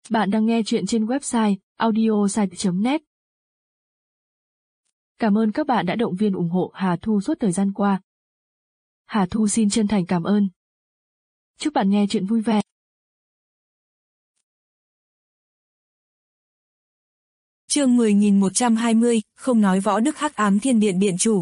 Bạn đang nghe chuyện trên website audiosite.net. Cảm ơn các bạn đã động viên ủng hộ Hà Thu suốt thời gian qua. Hà Thu xin chân thành cảm ơn. Chúc bạn nghe chuyện vui vẻ. Chương 10.120, không nói võ đức Hắc Ám Thiên Điện điện chủ.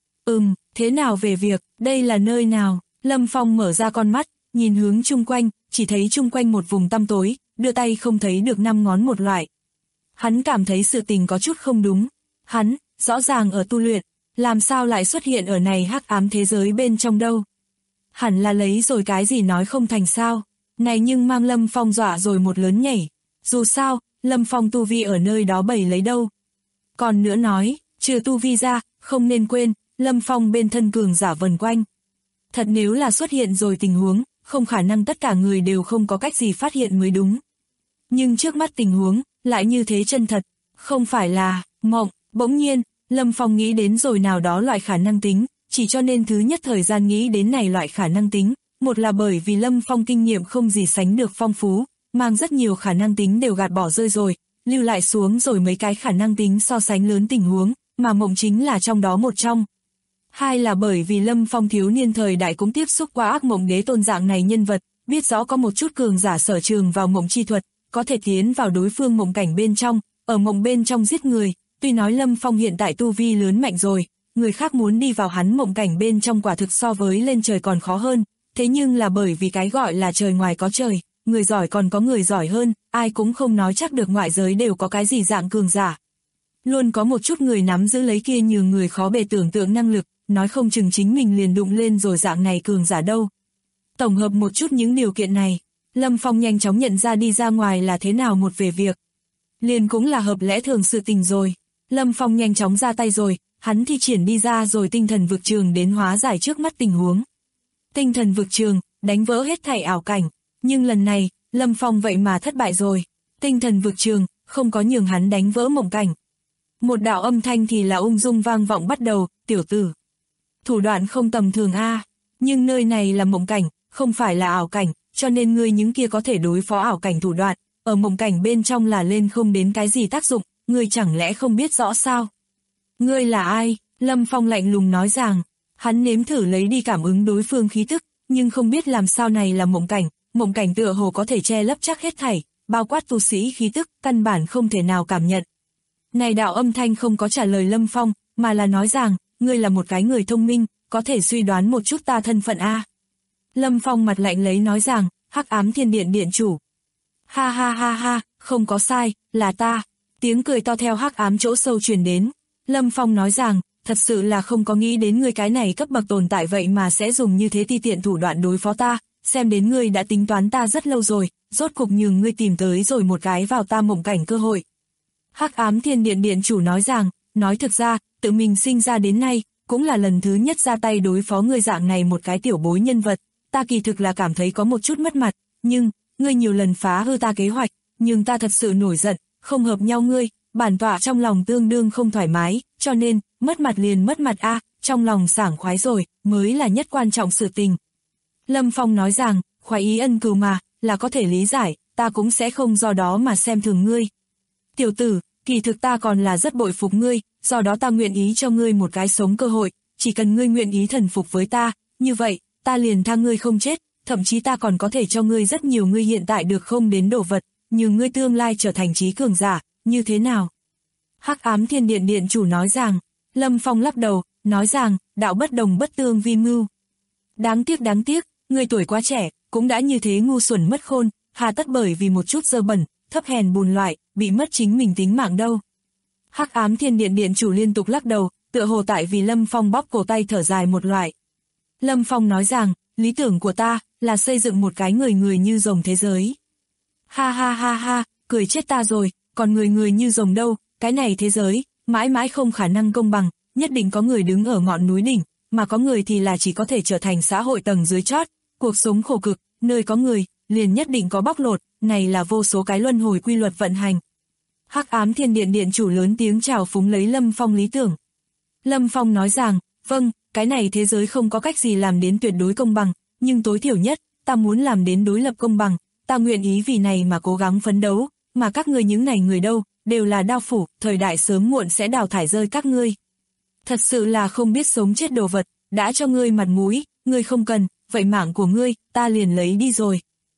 Thế nào về việc, đây là nơi nào? Lâm Phong mở ra con mắt, nhìn hướng chung quanh, chỉ thấy chung quanh một vùng tăm tối, đưa tay không thấy được 5 ngón một loại. Hắn cảm thấy sự tình có chút không đúng. Hắn, rõ ràng ở tu luyện, làm sao lại xuất hiện ở này hắc ám thế giới bên trong đâu? Hẳn là lấy rồi cái gì nói không thành sao? Này nhưng mang Lâm Phong dọa rồi một lớn nhảy. Dù sao, Lâm Phong tu vi ở nơi đó bày lấy đâu. Còn nữa nói, trừ tu vi ra, không nên quên, Lâm Phong bên thân cường giả vần quanh. Thật nếu là xuất hiện rồi tình huống, không khả năng tất cả người đều không có cách gì phát hiện mới đúng. Nhưng trước mắt tình huống, lại như thế chân thật, không phải là mộng. Bỗng nhiên, Lâm Phong nghĩ đến rồi nào đó loại khả năng tính, chỉ cho nên thứ nhất thời gian nghĩ đến này loại khả năng tính, một là bởi vì Lâm Phong kinh nghiệm không gì sánh được phong phú, mang rất nhiều khả năng tính đều gạt bỏ rơi rồi, lưu lại xuống rồi mấy cái khả năng tính so sánh lớn tình huống, mà mộng chính là trong đó một trong. Hai là bởi vì Lâm Phong thiếu niên thời đại cũng tiếp xúc qua ác mộng đế tôn dạng này nhân vật, biết rõ có một chút cường giả sở trường vào mộng chi thuật, có thể tiến vào đối phương mộng cảnh bên trong, ở mộng bên trong giết người. Tuy nói Lâm Phong hiện tại tu vi lớn mạnh rồi, người khác muốn đi vào hắn mộng cảnh bên trong quả thực so với lên trời còn khó hơn, thế nhưng là bởi vì cái gọi là trời ngoài có trời, người giỏi còn có người giỏi hơn, ai cũng không nói chắc được ngoại giới đều có cái gì dạng cường giả. Luôn có một chút người nắm giữ lấy kia nhường người khó bề tưởng tượng năng lực, nói không chừng chính mình liền đụng lên rồi dạng này cường giả đâu. Tổng hợp một chút những điều kiện này, Lâm Phong nhanh chóng nhận ra đi ra ngoài là thế nào một về việc. Liền cũng là hợp lẽ thường sự tình rồi. Lâm Phong nhanh chóng ra tay rồi, hắn thi triển đi ra rồi tinh thần vực trường đến hóa giải trước mắt tình huống. Tinh thần vực trường, đánh vỡ hết thảy ảo cảnh, nhưng lần này, Lâm Phong vậy mà thất bại rồi. Tinh thần vực trường, không có nhường hắn đánh vỡ mộng cảnh. Một đạo âm thanh thì là ung dung vang vọng bắt đầu, tiểu tử. Thủ đoạn không tầm thường a, nhưng nơi này là mộng cảnh, không phải là ảo cảnh, cho nên ngươi những kia có thể đối phó ảo cảnh thủ đoạn, ở mộng cảnh bên trong là lên không đến cái gì tác dụng, ngươi chẳng lẽ không biết rõ sao? Ngươi là ai? Lâm Phong lạnh lùng nói rằng, hắn nếm thử lấy đi cảm ứng đối phương khí tức, nhưng không biết làm sao này là mộng cảnh tựa hồ có thể che lấp chắc hết thảy, bao quát tu sĩ khí tức, căn bản không thể nào cảm nhận. Này đạo âm thanh không có trả lời Lâm Phong, mà là nói rằng, ngươi là một cái người thông minh, có thể suy đoán một chút ta thân phận a. Lâm Phong mặt lạnh lấy nói rằng, Hắc Ám Thiên Điện điện chủ. Ha ha ha ha, không có sai, là ta. Tiếng cười to theo hắc ám chỗ sâu truyền đến. Lâm Phong nói rằng, thật sự là không có nghĩ đến ngươi cái này cấp bậc tồn tại vậy mà sẽ dùng như thế ti tiện thủ đoạn đối phó ta, xem đến ngươi đã tính toán ta rất lâu rồi, rốt cục nhường ngươi tìm tới rồi một cái vào ta mộng cảnh cơ hội. Hắc Ám Thiên Điện điện chủ nói rằng, nói thực ra, tự mình sinh ra đến nay, cũng là lần thứ nhất ra tay đối phó ngươi dạng này một cái tiểu bối nhân vật, ta kỳ thực là cảm thấy có một chút mất mặt, nhưng, ngươi nhiều lần phá hư ta kế hoạch, nhưng ta thật sự nổi giận, không hợp nhau ngươi, bản tọa trong lòng tương đương không thoải mái, cho nên, mất mặt liền mất mặt a, trong lòng sảng khoái rồi, mới là nhất quan trọng sự tình. Lâm Phong nói rằng, khoái ý ân cừu mà, là có thể lý giải, ta cũng sẽ không do đó mà xem thường ngươi. Tiểu tử, kỳ thực ta còn là rất bội phục ngươi, do đó ta nguyện ý cho ngươi một cái sống cơ hội, chỉ cần ngươi nguyện ý thần phục với ta, như vậy, ta liền tha ngươi không chết, thậm chí ta còn có thể cho ngươi rất nhiều ngươi hiện tại được không đến đồ vật, nhưng ngươi tương lai trở thành trí cường giả, như thế nào? Hắc Ám Thiên Điện điện chủ nói rằng, Lâm Phong lắc đầu, nói rằng, đạo bất đồng bất tương vi mưu. Đáng tiếc, ngươi tuổi quá trẻ, cũng đã như thế ngu xuẩn mất khôn, hà tất bởi vì một chút dơ bẩn, thấp hèn bùn loại, bị mất chính mình tính mạng đâu. Hắc Ám Thiên Điện điện chủ liên tục lắc đầu, tựa hồ tại vì Lâm Phong bóp cổ tay thở dài một loại. Lâm Phong nói rằng, lý tưởng của ta, là xây dựng một cái người như rồng thế giới. Ha ha ha ha, cười chết ta rồi, còn người như rồng đâu, cái này thế giới, mãi mãi không khả năng công bằng, nhất định có người đứng ở ngọn núi đỉnh, mà có người thì là chỉ có thể trở thành xã hội tầng dưới chót, cuộc sống khổ cực, nơi có người, liền nhất định có bóc lột, này là vô số cái luân hồi quy luật vận hành. Hắc Ám Thiên Điện điện chủ lớn tiếng chào phúng lấy Lâm Phong lý tưởng. Lâm Phong nói rằng, vâng, cái này thế giới không có cách gì làm đến tuyệt đối công bằng, nhưng tối thiểu nhất, ta muốn làm đến đối lập công bằng, ta nguyện ý vì này mà cố gắng phấn đấu, mà các ngươi những này người đâu, đều là đao phủ, thời đại sớm muộn sẽ đào thải rơi các ngươi. Thật sự là không biết sống chết đồ vật, đã cho ngươi mặt mũi, ngươi không cần, vậy mạng của ngươi, ta liền lấy đi rồi.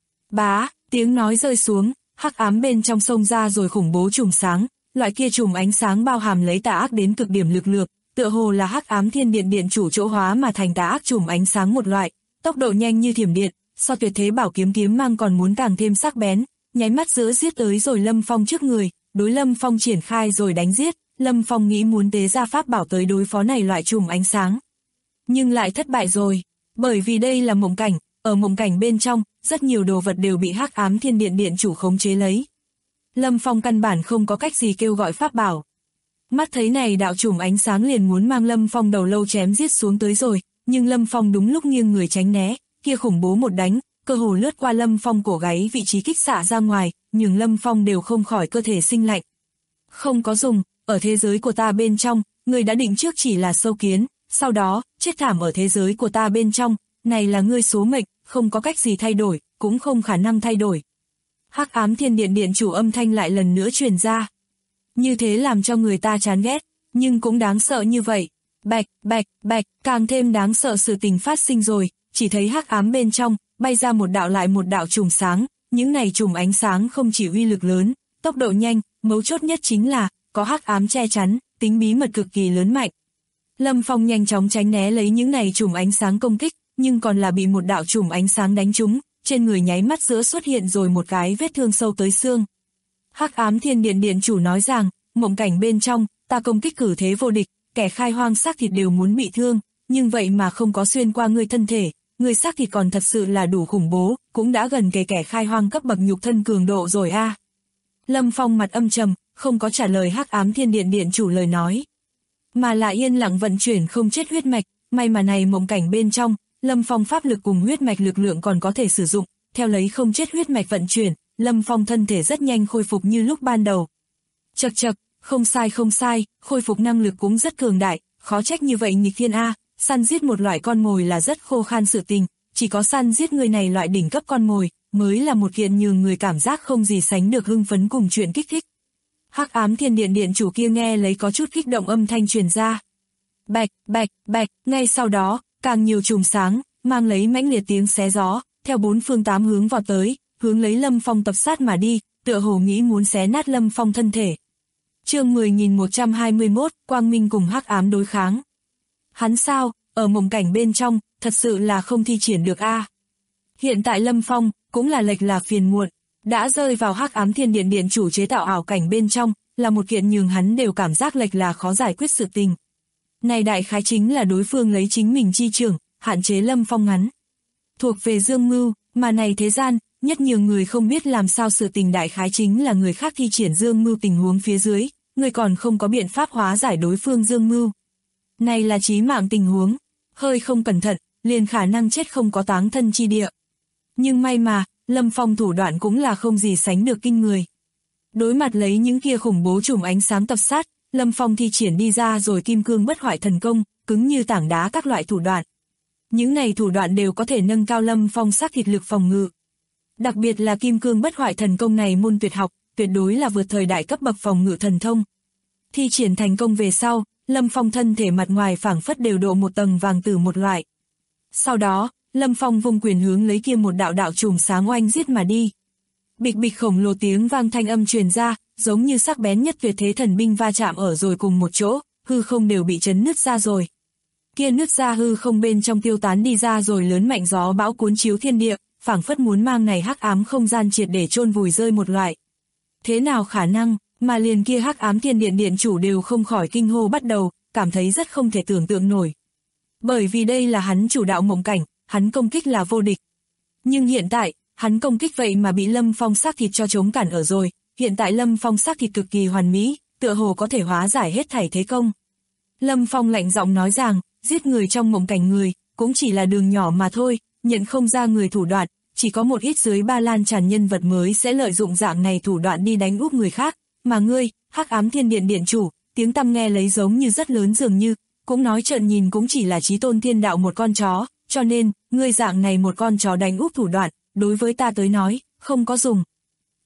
Bá, tiếng nói rơi xuống, hắc ám bên trong sông ra rồi khủng bố chùm sáng, loại kia chùm ánh sáng bao hàm lấy tà ác đến cực điểm lực lược, tựa hồ là hắc ám thiên điện điện chủ chỗ hóa mà thành tà ác chùm ánh sáng một loại, tốc độ nhanh như thiểm điện, so tuyệt thế bảo kiếm kiếm mang còn muốn càng thêm sắc bén, nháy mắt giữa giết tới rồi Lâm Phong trước người, đối Lâm Phong triển khai rồi đánh giết. Lâm Phong nghĩ muốn tế ra pháp bảo tới đối phó này loại chùm ánh sáng, nhưng lại thất bại rồi, bởi vì đây là mộng cảnh, ở mộng cảnh bên trong, rất nhiều đồ vật đều bị hắc ám thiên điện điện chủ khống chế lấy. Lâm Phong căn bản không có cách gì kêu gọi pháp bảo. Mắt thấy này đạo chùm ánh sáng liền muốn mang Lâm Phong đầu lâu chém giết xuống tới rồi, nhưng Lâm Phong đúng lúc nghiêng người tránh né, kia khủng bố một đánh, cơ hồ lướt qua Lâm Phong cổ gáy vị trí kích xạ ra ngoài, nhưng Lâm Phong đều không khỏi cơ thể sinh lạnh. Không có dùng, ở thế giới của ta bên trong, ngươi đã định trước chỉ là sâu kiến, sau đó, chết thảm ở thế giới của ta bên trong, này là ngươi số mệnh, không có cách gì thay đổi, cũng không khả năng thay đổi. Hắc ám thiên điện điện chủ âm thanh lại lần nữa truyền ra. Như thế làm cho người ta chán ghét, nhưng cũng đáng sợ như vậy. Bạch, bạch, bạch, càng thêm đáng sợ sự tình phát sinh rồi, chỉ thấy hắc ám bên trong, bay ra một đạo lại một đạo chùm sáng, những này chùm ánh sáng không chỉ uy lực lớn, tốc độ nhanh, mấu chốt nhất chính là, có hắc ám che chắn, tính bí mật cực kỳ lớn mạnh. Lâm Phong nhanh chóng tránh né lấy những này chùm ánh sáng công kích, nhưng còn là bị một đạo chùm ánh sáng đánh trúng, trên người nháy mắt giữa xuất hiện rồi một cái vết thương sâu tới xương. Hắc ám thiên điện điện chủ nói rằng, mộng cảnh bên trong, ta công kích cử thế vô địch, kẻ khai hoang xác thịt đều muốn bị thương, nhưng vậy mà không có xuyên qua ngươi thân thể, ngươi xác thịt còn thật sự là đủ khủng bố, cũng đã gần kẻ khai hoang cấp bậc nhục thân cường độ rồi a. Lâm Phong mặt âm trầm, không có trả lời hắc ám thiên điện điện chủ lời nói, mà là yên lặng vận chuyển không chết huyết mạch, may mà này mộng cảnh bên trong, Lâm Phong pháp lực cùng huyết mạch lực lượng còn có thể sử dụng, theo lấy không chết huyết mạch vận chuyển, Lâm Phong thân thể rất nhanh khôi phục như lúc ban đầu. Chậc chậc, không sai, khôi phục năng lực cũng rất cường đại, khó trách như vậy nghịch thiên a, săn giết một loại con mồi là rất khô khan sự tình, chỉ có săn giết người này loại đỉnh cấp con mồi, mới là một kiện nhường người cảm giác không gì sánh được hưng phấn cùng chuyện kích thích. Hắc ám thiên điện điện chủ kia nghe lấy có chút kích động âm thanh truyền ra. Bạch, bạch, bạch, ngay sau đó, càng nhiều chùm sáng, mang lấy mãnh liệt tiếng xé gió, theo bốn phương tám hướng vào tới, hướng lấy Lâm Phong tập sát mà đi, tựa hồ nghĩ muốn xé nát Lâm Phong thân thể. Chương 10.121, Quang Minh cùng hắc ám đối kháng. Hắn sao, ở mộng cảnh bên trong, thật sự là không thi triển được a. Hiện tại Lâm Phong, cũng là lệch lạc phiền muộn, đã rơi vào hắc ám thiên điện điện chủ chế tạo ảo cảnh bên trong, là một kiện nhường hắn đều cảm giác lệch là khó giải quyết sự tình. Này đại khái chính là đối phương lấy chính mình chi trưởng, hạn chế Lâm Phong ngắn. Thuộc về dương mưu, mà này thế gian, nhất nhiều người không biết làm sao sự tình đại khái chính là người khác thi triển dương mưu tình huống phía dưới, người còn không có biện pháp hóa giải đối phương dương mưu. Này là chí mạng tình huống, hơi không cẩn thận, liền khả năng chết không có táng thân chi địa. Nhưng may mà, Lâm Phong thủ đoạn cũng là không gì sánh được kinh người. Đối mặt lấy những kia khủng bố chùm ánh sáng tập sát, Lâm Phong thi triển đi ra rồi kim cương bất hoại thần công, cứng như tảng đá các loại thủ đoạn. Những này thủ đoạn đều có thể nâng cao Lâm Phong xác thịt lực phòng ngự. Đặc biệt là kim cương bất hoại thần công này môn tuyệt học, tuyệt đối là vượt thời đại cấp bậc phòng ngự thần thông. Thi triển thành công về sau, Lâm Phong thân thể mặt ngoài phảng phất đều độ một tầng vàng tử một loại. Sau đó, Lâm Phong vung quyền hướng lấy kia một đạo đạo chùm sáng oanh giết mà đi. Bịch bịch khổng lồ tiếng vang thanh âm truyền ra, giống như sắc bén nhất tuyệt thế thần binh va chạm ở rồi cùng một chỗ, hư không đều bị chấn nứt ra rồi. Kia nứt ra hư không bên trong tiêu tán đi ra rồi lớn mạnh gió bão cuốn chiếu thiên địa, phảng phất muốn mang này hắc ám không gian triệt để chôn vùi rơi một loại. Thế nào khả năng, mà liền kia hắc ám thiên điện điện chủ đều không khỏi kinh hô bắt đầu, cảm thấy rất không thể tưởng tượng nổi. Bởi vì đây là hắn chủ đạo mộng cảnh, hắn công kích là vô địch. Nhưng hiện tại, hắn công kích vậy mà bị Lâm Phong xác thịt cho chống cản ở rồi, hiện tại Lâm Phong xác thịt cực kỳ hoàn mỹ, tựa hồ có thể hóa giải hết thảy thế công. Lâm Phong lạnh giọng nói rằng, giết người trong mộng cảnh người, cũng chỉ là đường nhỏ mà thôi, nhận không ra người thủ đoạn, chỉ có một ít dưới ba lan tràn nhân vật mới sẽ lợi dụng dạng này thủ đoạn đi đánh úp người khác, mà ngươi, hắc ám thiên điện điện chủ, tiếng tăm nghe lấy giống như rất lớn dường như, cũng nói trợn nhìn cũng chỉ là chí tôn thiên đạo một con chó, cho nên, ngươi dạng này một con chó đánh úp thủ đoạn, đối với ta tới nói, không có dùng.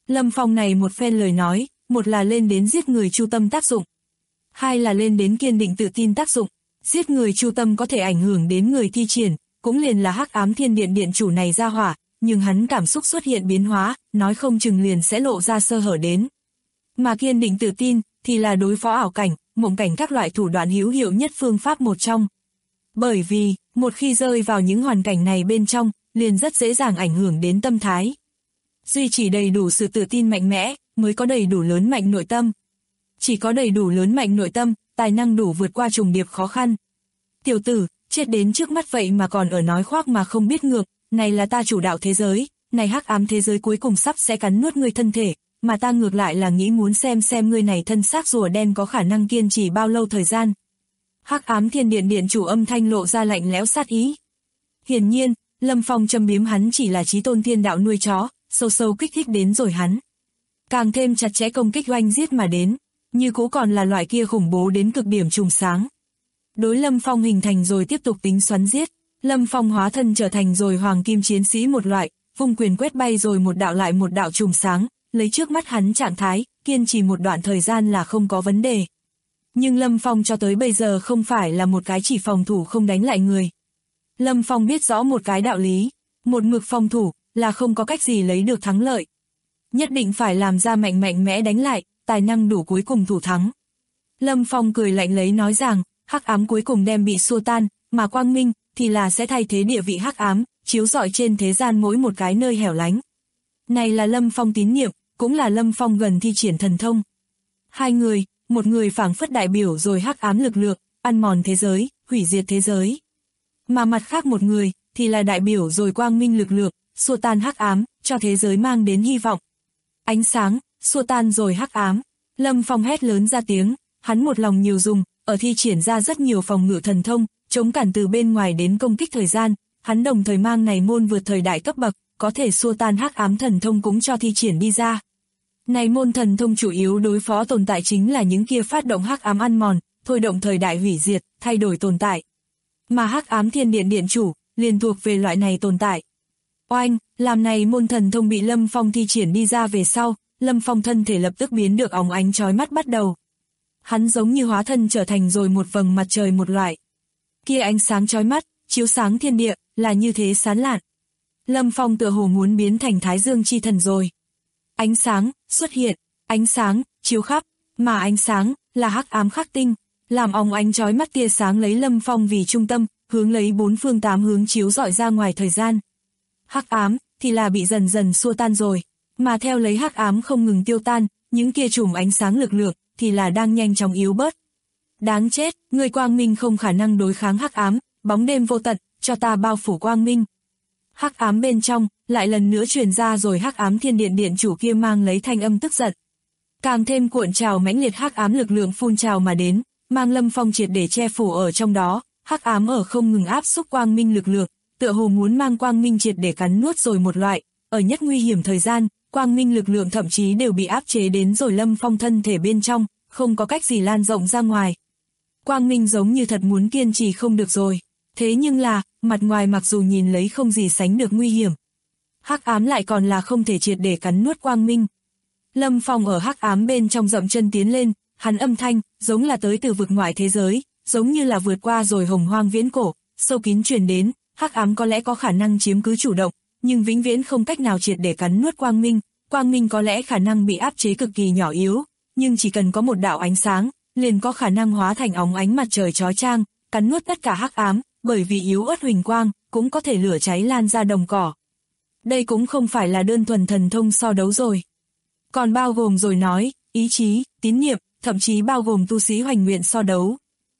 Lâm Phong này một phen lời nói, một là lên đến giết người chu tâm tác dụng, hai là lên đến kiên định tự tin tác dụng. Giết người chu tâm có thể ảnh hưởng đến người thi triển, cũng liền là Hắc Ám Thiên Điện điện chủ này ra hỏa, nhưng hắn cảm xúc xuất hiện biến hóa, nói không chừng liền sẽ lộ ra sơ hở đến. Mà kiên định tự tin, thì là đối phó ảo cảnh, mộng cảnh các loại thủ đoạn hữu hiệu nhất phương pháp một trong. Bởi vì, một khi rơi vào những hoàn cảnh này bên trong, liền rất dễ dàng ảnh hưởng đến tâm thái. Duy trì đầy đủ sự tự tin mạnh mẽ, mới có đầy đủ lớn mạnh nội tâm. Chỉ có đầy đủ lớn mạnh nội tâm, tài năng đủ vượt qua trùng điệp khó khăn. Tiểu tử, chết đến trước mắt vậy mà còn ở nói khoác mà không biết ngược, này là ta chủ đạo thế giới, này hắc ám thế giới cuối cùng sắp sẽ cắn nuốt ngươi thân thể, mà ta ngược lại là nghĩ muốn xem ngươi này thân xác rùa đen có khả năng kiên trì bao lâu thời gian. Hắc Ám Thiên Điện điện chủ âm thanh lộ ra lạnh lẽo sát ý. Hiển nhiên, Lâm Phong châm biếm hắn chỉ là chí tôn thiên đạo nuôi chó, sâu sâu kích thích đến rồi hắn. Càng thêm chặt chẽ công kích oanh giết mà đến, như cũ còn là loại kia khủng bố đến cực điểm trùng sáng. Đối Lâm Phong hình thành rồi tiếp tục tính xoắn giết, Lâm Phong hóa thân trở thành rồi hoàng kim chiến sĩ một loại, vung quyền quét bay rồi một đạo lại một đạo trùng sáng, lấy trước mắt hắn trạng thái, kiên trì một đoạn thời gian là không có vấn đề. Nhưng Lâm Phong cho tới bây giờ không phải là một cái chỉ phòng thủ không đánh lại người. Lâm Phong biết rõ một cái đạo lý, một mực phòng thủ là không có cách gì lấy được thắng lợi. Nhất định phải làm ra mạnh mẽ đánh lại, tài năng đủ cuối cùng thủ thắng. Lâm Phong cười lạnh lấy nói rằng, hắc ám cuối cùng đem bị xua tan, mà quang minh thì là sẽ thay thế địa vị hắc ám, chiếu rọi trên thế gian mỗi một cái nơi hẻo lánh. Này là Lâm Phong tín nhiệm, cũng là Lâm Phong gần thi triển thần thông. Hai người, một người phảng phất đại biểu rồi hắc ám lực lượng, ăn mòn thế giới, hủy diệt thế giới. Mà mặt khác một người, thì là đại biểu rồi quang minh lực lượng, xua tan hắc ám, cho thế giới mang đến hy vọng. Ánh sáng, xua tan rồi hắc ám. Lâm Phong hét lớn ra tiếng, hắn một lòng nhiều dùng, ở thi triển ra rất nhiều phòng ngự thần thông, chống cản từ bên ngoài đến công kích thời gian, hắn đồng thời mang này môn vượt thời đại cấp bậc, có thể xua tan hắc ám thần thông cũng cho thi triển đi ra. Này môn thần thông chủ yếu đối phó tồn tại chính là những kia phát động hắc ám ăn mòn, thôi động thời đại hủy diệt, thay đổi tồn tại. Mà hắc ám thiên điện điện chủ, liền thuộc về loại này tồn tại. Oanh, làm này môn thần thông bị Lâm Phong thi triển đi ra về sau, Lâm Phong thân thể lập tức biến được óng ánh chói mắt bắt đầu. Hắn giống như hóa thân trở thành rồi một vầng mặt trời một loại. Kia ánh sáng chói mắt, chiếu sáng thiên địa, là như thế sáng lạn. Lâm Phong tựa hồ muốn biến thành Thái Dương chi thần rồi. Ánh sáng, xuất hiện, ánh sáng, chiếu khắp, mà ánh sáng, là hắc ám khắc tinh, làm óng ánh chói mắt tia sáng lấy Lâm Phong vì trung tâm, hướng lấy bốn phương tám hướng chiếu rọi ra ngoài thời gian. Hắc ám, thì là bị dần dần xua tan rồi, mà theo lấy hắc ám không ngừng tiêu tan, những kia chùm ánh sáng lực lượng, thì là đang nhanh chóng yếu bớt. Đáng chết, người quang minh không khả năng đối kháng hắc ám, bóng đêm vô tận, cho ta bao phủ quang minh. Hắc ám bên trong, lại lần nữa truyền ra rồi hắc ám thiên điện điện chủ kia mang lấy thanh âm tức giận. Càng thêm cuộn trào mãnh liệt hắc ám lực lượng phun trào mà đến, mang Lâm Phong triệt để che phủ ở trong đó, hắc ám ở không ngừng áp xúc quang minh lực lượng, tựa hồ muốn mang quang minh triệt để cắn nuốt rồi một loại, ở nhất nguy hiểm thời gian, quang minh lực lượng thậm chí đều bị áp chế đến rồi Lâm Phong thân thể bên trong, không có cách gì lan rộng ra ngoài. Quang minh giống như thật muốn kiên trì không được rồi. Thế nhưng là, mặt ngoài mặc dù nhìn lấy không gì sánh được nguy hiểm, hắc ám lại còn là không thể triệt để cắn nuốt quang minh. Lâm Phong ở hắc ám bên trong dậm chân tiến lên, hắn âm thanh, giống là tới từ vực ngoại thế giới, giống như là vượt qua rồi hồng hoang viễn cổ, sâu kín truyền đến, hắc ám có lẽ có khả năng chiếm cứ chủ động, nhưng vĩnh viễn không cách nào triệt để cắn nuốt quang minh có lẽ khả năng bị áp chế cực kỳ nhỏ yếu, nhưng chỉ cần có một đạo ánh sáng, liền có khả năng hóa thành óng ánh mặt trời chói chang, cắn nuốt tất cả hắc ám, bởi vì yếu ớt huỳnh quang, cũng có thể lửa cháy lan ra đồng cỏ. Đây cũng không phải là đơn thuần thần thông so đấu rồi. Còn bao gồm rồi nói, ý chí, tín niệm, thậm chí bao gồm tu sĩ hoành nguyện so đấu.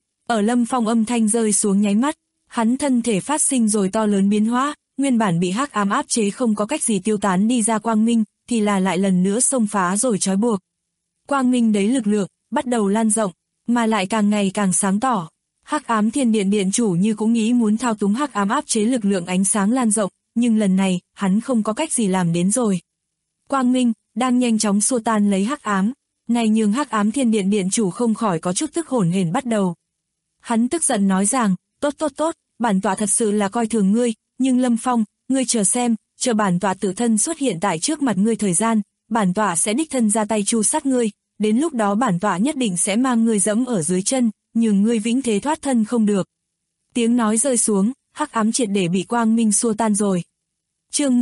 Ở Lâm Phong âm thanh rơi xuống nháy mắt, hắn thân thể phát sinh rồi to lớn biến hóa, nguyên bản bị hắc ám áp chế không có cách gì tiêu tán đi ra quang minh, thì là lại lần nữa xông phá rồi trói buộc. Quang minh đấy lực lượng, bắt đầu lan rộng, mà lại càng ngày càng sáng tỏ. Hắc ám thiên điện điện chủ như cũng nghĩ muốn thao túng hắc ám áp chế lực lượng ánh sáng lan rộng, nhưng lần này, hắn không có cách gì làm đến rồi. Quang minh, đang nhanh chóng xua tan lấy hắc ám, này nhường hắc ám thiên điện điện chủ không khỏi có chút tức hổn hển bắt đầu. Hắn tức giận nói rằng, tốt, bản tọa thật sự là coi thường ngươi, nhưng Lâm Phong, ngươi chờ xem, chờ bản tọa tự thân xuất hiện tại trước mặt ngươi thời gian, bản tọa sẽ đích thân ra tay tru sát ngươi, đến lúc đó bản tọa nhất định sẽ mang ngươi dẫm ở dưới chân, nhường ngươi vĩnh thế thoát thân không được. Tiếng nói rơi xuống, hắc ám triệt để bị quang minh xua tan rồi. Chương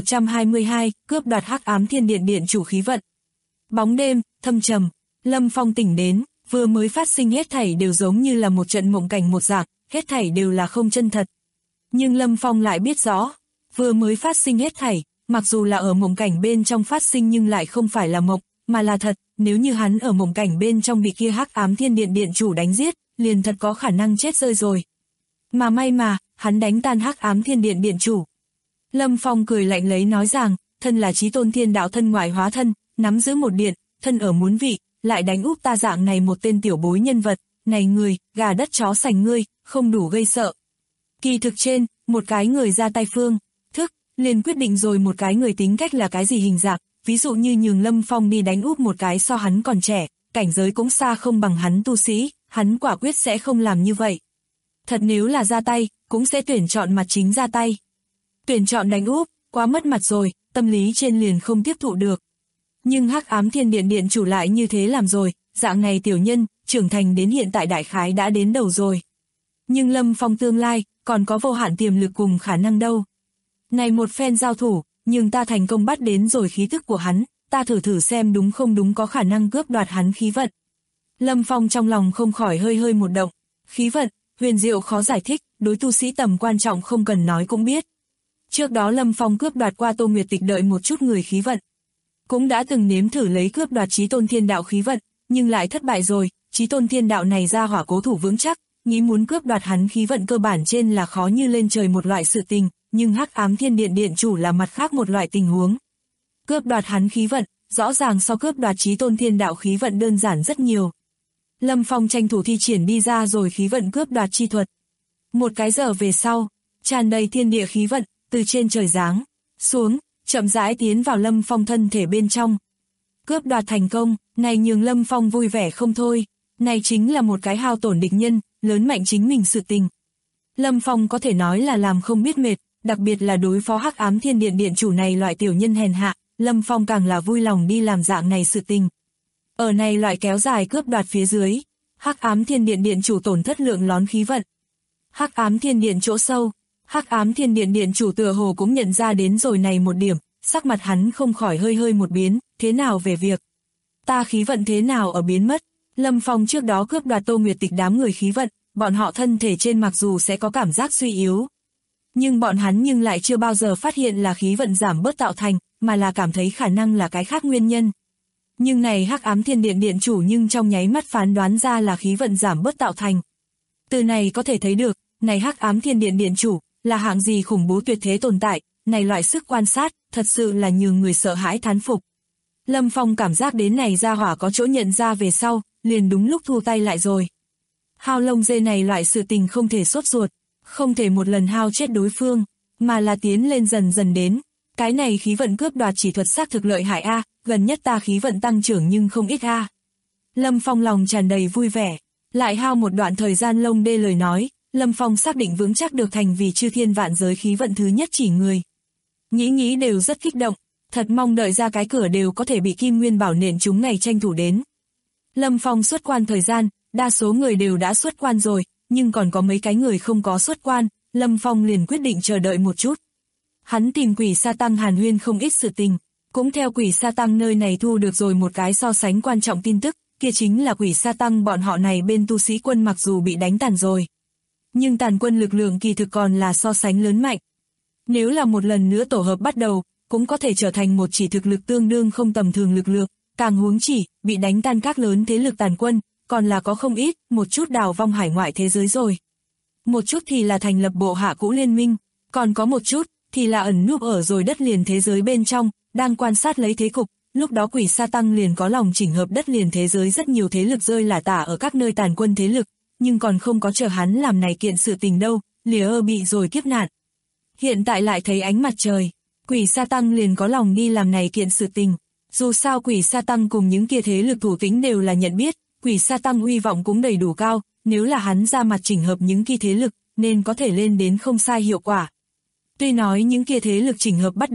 10.122, cướp đoạt hắc ám thiên điện điện chủ khí vận. Bóng đêm, thâm trầm, Lâm Phong tỉnh đến, vừa mới phát sinh hết thảy đều giống như là một trận mộng cảnh một dạng, hết thảy đều là không chân thật. Nhưng Lâm Phong lại biết rõ, vừa mới phát sinh hết thảy, mặc dù là ở mộng cảnh bên trong phát sinh nhưng lại không phải là mộng, mà là thật, nếu như hắn ở mộng cảnh bên trong bị kia hắc ám thiên điện điện chủ đánh giết, liền thật có khả năng chết rơi rồi. Mà may mà, hắn đánh tan hắc ám thiên điện điện chủ. Lâm Phong cười lạnh lấy nói rằng, thân là chí tôn thiên đạo thân ngoại hóa thân, nắm giữ một điện, thân ở muốn vị, lại đánh úp ta dạng này một tên tiểu bối nhân vật, này người, gà đất chó sành ngươi, không đủ gây sợ. Kỳ thực trên, một cái người ra tay phương thức, liền quyết định rồi một cái người tính cách là cái gì hình dạng, ví dụ như nhường Lâm Phong đi đánh úp một cái so hắn còn trẻ, cảnh giới cũng xa không bằng hắn tu sĩ, hắn quả quyết sẽ không làm như vậy. Thật nếu là ra tay, cũng sẽ tuyển chọn mặt chính ra tay. Tuyển chọn đánh úp, quá mất mặt rồi, tâm lý trên liền không tiếp thụ được. Nhưng hắc ám thiên điện điện chủ lại như thế làm rồi, dạng này tiểu nhân, trưởng thành đến hiện tại đại khái đã đến đầu rồi. Nhưng Lâm Phong tương lai, còn có vô hạn tiềm lực cùng khả năng đâu. Này một phen giao thủ, nhưng ta thành công bắt đến rồi khí tức của hắn, ta thử xem đúng không đúng có khả năng cướp đoạt hắn khí vận. Lâm Phong trong lòng không khỏi hơi một động, khí vận, huyền diệu khó giải thích, đối tu sĩ tầm quan trọng không cần nói cũng biết. Trước đó Lâm Phong cướp đoạt qua Tô Nguyệt Tịch đợi một chút người khí vận. Cũng đã từng nếm thử lấy cướp đoạt chí tôn thiên đạo khí vận, nhưng lại thất bại rồi, chí tôn thiên đạo này ra hỏa cố thủ vững chắc, nghĩ muốn cướp đoạt hắn khí vận cơ bản trên là khó như lên trời một loại sự tình, nhưng hắc ám thiên điện điện chủ là mặt khác một loại tình huống. Cướp đoạt hắn khí vận, rõ ràng so cướp đoạt chí tôn thiên đạo khí vận đơn giản rất nhiều. Lâm Phong tranh thủ thi triển đi ra rồi khí vận cướp đoạt chi thuật. Một cái giờ về sau, tràn đầy thiên địa khí vận, từ trên trời giáng xuống, chậm rãi tiến vào Lâm Phong thân thể bên trong. Cướp đoạt thành công, này nhường Lâm Phong vui vẻ không thôi, này chính là một cái hao tổn địch nhân, lớn mạnh chính mình sự tình. Lâm Phong có thể nói là làm không biết mệt, đặc biệt là đối phó hắc ám thiên điện điện chủ này loại tiểu nhân hèn hạ, Lâm Phong càng là vui lòng đi làm dạng này sự tình. Ở này loại kéo dài cướp đoạt phía dưới, hắc ám thiên điện điện chủ tổn thất lượng lón khí vận. Hắc ám thiên điện chỗ sâu, hắc ám thiên điện điện chủ tựa hồ cũng nhận ra đến rồi này một điểm, sắc mặt hắn không khỏi hơi một biến, thế nào về việc ta khí vận thế nào ở biến mất. Lâm Phong trước đó cướp đoạt Tô Nguyệt Tịch đám người khí vận, bọn họ thân thể trên mặc dù sẽ có cảm giác suy yếu, nhưng bọn hắn nhưng lại chưa bao giờ phát hiện là khí vận giảm bớt tạo thành, mà là cảm thấy khả năng là cái khác nguyên nhân. Nhưng này hắc ám thiên điện điện chủ nhưng trong nháy mắt phán đoán ra là khí vận giảm bớt tạo thành. Từ này có thể thấy được, này hắc ám thiên điện điện chủ là hạng gì khủng bố tuyệt thế tồn tại, này loại sức quan sát, thật sự là nhường người sợ hãi thán phục. Lâm Phong cảm giác đến này ra hỏa có chỗ nhận ra về sau, liền đúng lúc thu tay lại rồi. Hao lông dê này loại sự tình không thể sốt ruột, không thể một lần hao chết đối phương, mà là tiến lên dần dần đến. Cái này khí vận cướp đoạt chỉ thuật xác thực lợi hại a, gần nhất ta khí vận tăng trưởng nhưng không ít a. Lâm Phong lòng tràn đầy vui vẻ, lại hao một đoạn thời gian lông đê lời nói, Lâm Phong xác định vững chắc được thành vì chư thiên vạn giới khí vận thứ nhất chỉ người. Nghĩ đều rất kích động, thật mong đợi ra cái cửa đều có thể bị Kim Nguyên Bảo nện chúng ngày tranh thủ đến. Lâm Phong xuất quan thời gian, đa số người đều đã xuất quan rồi, nhưng còn có mấy cái người không có xuất quan, Lâm Phong liền quyết định chờ đợi một chút. Hắn tìm Quỷ Sa Tăng hàn huyên không ít sự tình, cũng theo Quỷ Sa Tăng nơi này thu được rồi một cái so sánh quan trọng tin tức, kia chính là Quỷ Sa Tăng bọn họ này bên tu sĩ quân mặc dù bị đánh tàn rồi, nhưng tàn quân lực lượng kỳ thực còn là so sánh lớn mạnh. Nếu là một lần nữa tổ hợp bắt đầu, cũng có thể trở thành một chỉ thực lực tương đương không tầm thường lực lượng, càng huống chỉ, bị đánh tan các lớn thế lực tàn quân, còn là có không ít, một chút đào vong hải ngoại thế giới rồi. Một chút thì là thành lập bộ hạ cũ liên minh, còn có một chút thì là ẩn núp ở rồi đất liền thế giới bên trong, đang quan sát lấy thế cục, lúc đó Quỷ Sa Tăng liền có lòng chỉnh hợp đất liền thế giới rất nhiều thế lực rơi lả tả ở các nơi tàn quân thế lực, nhưng còn không có chờ hắn làm này kiện sự tình đâu, lìa bị rồi kiếp nạn. Hiện tại lại thấy ánh mặt trời, Quỷ Sa Tăng liền có lòng đi làm này kiện sự tình. Dù sao Quỷ Sa Tăng cùng những kia thế lực thủ lĩnh đều là nhận biết, Quỷ Sa Tăng uy vọng cũng đầy đủ cao, nếu là hắn ra mặt chỉnh hợp những kia thế lực, nên có thể lên đến không sai hiệu quả. Tuy nói những kia thế lực chỉnh hợp bắt đầu,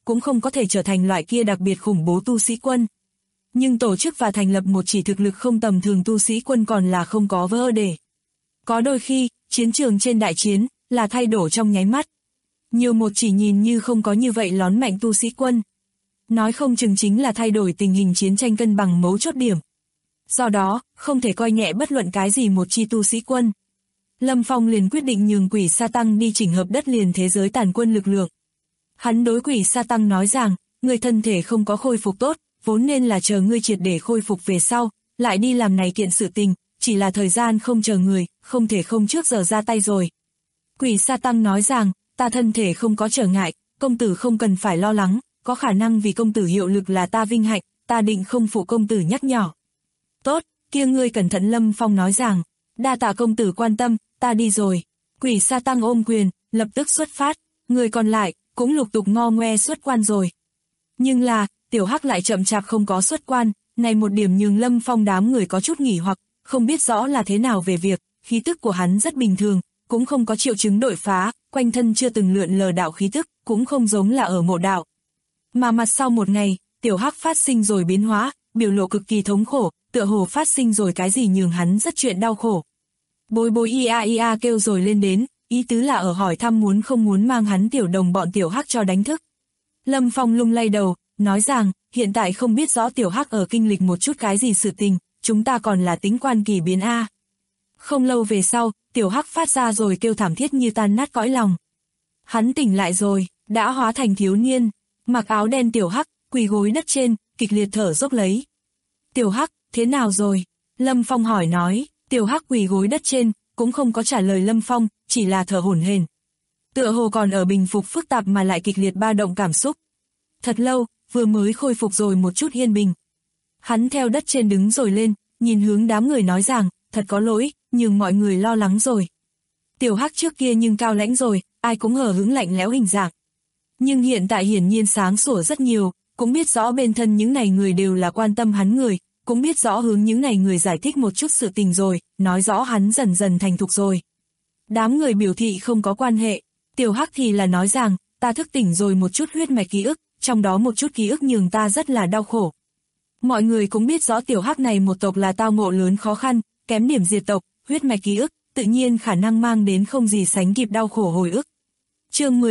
cũng không có thể trở thành loại kia đặc biệt khủng bố tu sĩ quân. Nhưng tổ chức và thành lập một chỉ thực lực không tầm thường tu sĩ quân còn là không có vỡ để. Có đôi khi, chiến trường trên đại chiến, là thay đổi trong nháy mắt. Nhiều một chỉ nhìn như không có như vậy lón mạnh tu sĩ quân. Nói không chừng chính là thay đổi tình hình chiến tranh cân bằng mấu chốt điểm. Do đó, không thể coi nhẹ bất luận cái gì một chi tu sĩ quân. Lâm Phong liền quyết định nhường Quỷ Sa Tăng đi chỉnh hợp đất liền thế giới tàn quân lực lượng. Hắn đối Quỷ Sa Tăng nói rằng, người thân thể không có khôi phục tốt, vốn nên là chờ ngươi triệt để khôi phục về sau, lại đi làm này kiện sự tình, chỉ là thời gian không chờ người, không thể không trước giờ ra tay rồi. Quỷ Sa Tăng nói rằng, ta thân thể không có trở ngại, công tử không cần phải lo lắng, có khả năng vì công tử hiệu lực là ta vinh hạnh, ta định không phụ công tử nhắc nhở. Tốt, kia ngươi cẩn thận. Lâm Phong nói rằng, đa tạ công tử quan tâm, ta đi rồi. Quỷ Sa Tăng ôm quyền, lập tức xuất phát, người còn lại, cũng lục tục ngo ngoe xuất quan rồi. Nhưng là, Tiểu Hắc lại chậm chạp không có xuất quan, này một điểm nhường Lâm Phong đám người có chút nghỉ hoặc, không biết rõ là thế nào về việc, khí tức của hắn rất bình thường, cũng không có triệu chứng đột phá, quanh thân chưa từng lượn lờ đạo khí tức, cũng không giống là ở mộ đạo. Mà mặt sau một ngày, Tiểu Hắc phát sinh rồi biến hóa, biểu lộ cực kỳ thống khổ, tựa hồ phát sinh rồi cái gì nhường hắn rất chuyện đau khổ. Bối bối ia kêu rồi lên đến, ý tứ là ở hỏi thăm muốn không muốn mang hắn tiểu đồng bọn Tiểu Hắc cho đánh thức. Lâm Phong lung lay đầu, nói rằng, hiện tại không biết rõ Tiểu Hắc ở kinh lịch một chút cái gì sự tình, chúng ta còn là tính quan kỳ biến A. Không lâu về sau, Tiểu Hắc phát ra rồi kêu thảm thiết như tan nát cõi lòng. Hắn tỉnh lại rồi, đã hóa thành thiếu niên, mặc áo đen Tiểu Hắc, quỳ gối đất trên, kịch liệt thở dốc lấy. Tiểu Hắc, thế nào rồi? Lâm Phong hỏi nói, Tiểu Hắc quỳ gối đất trên, cũng không có trả lời Lâm Phong, chỉ là thở hổn hển. Tựa hồ còn ở bình phục phức tạp mà lại kịch liệt ba động cảm xúc. Thật lâu, vừa mới khôi phục rồi một chút yên bình. Hắn theo đất trên đứng rồi lên, nhìn hướng đám người nói rằng, thật có lỗi, nhưng mọi người lo lắng rồi. Tiểu Hắc trước kia nhưng cao lãnh rồi, ai cũng hờ hững lạnh lẽo hình dạng. Nhưng hiện tại hiển nhiên sáng sủa rất nhiều, cũng biết rõ bên thân những này người đều là quan tâm hắn người, cũng biết rõ hướng những này người giải thích một chút sự tình rồi, nói rõ hắn dần dần thành thục rồi. Đám người biểu thị không có quan hệ, Tiểu Hắc thì là nói rằng, ta thức tỉnh rồi một chút huyết mạch ký ức, trong đó một chút ký ức nhường ta rất là đau khổ. Mọi người cũng biết rõ Tiểu Hắc này một tộc là tao ngộ lớn khó khăn, kém điểm diệt tộc, huyết mạch ký ức, tự nhiên khả năng mang đến không gì sánh kịp đau khổ hồi ức. Chương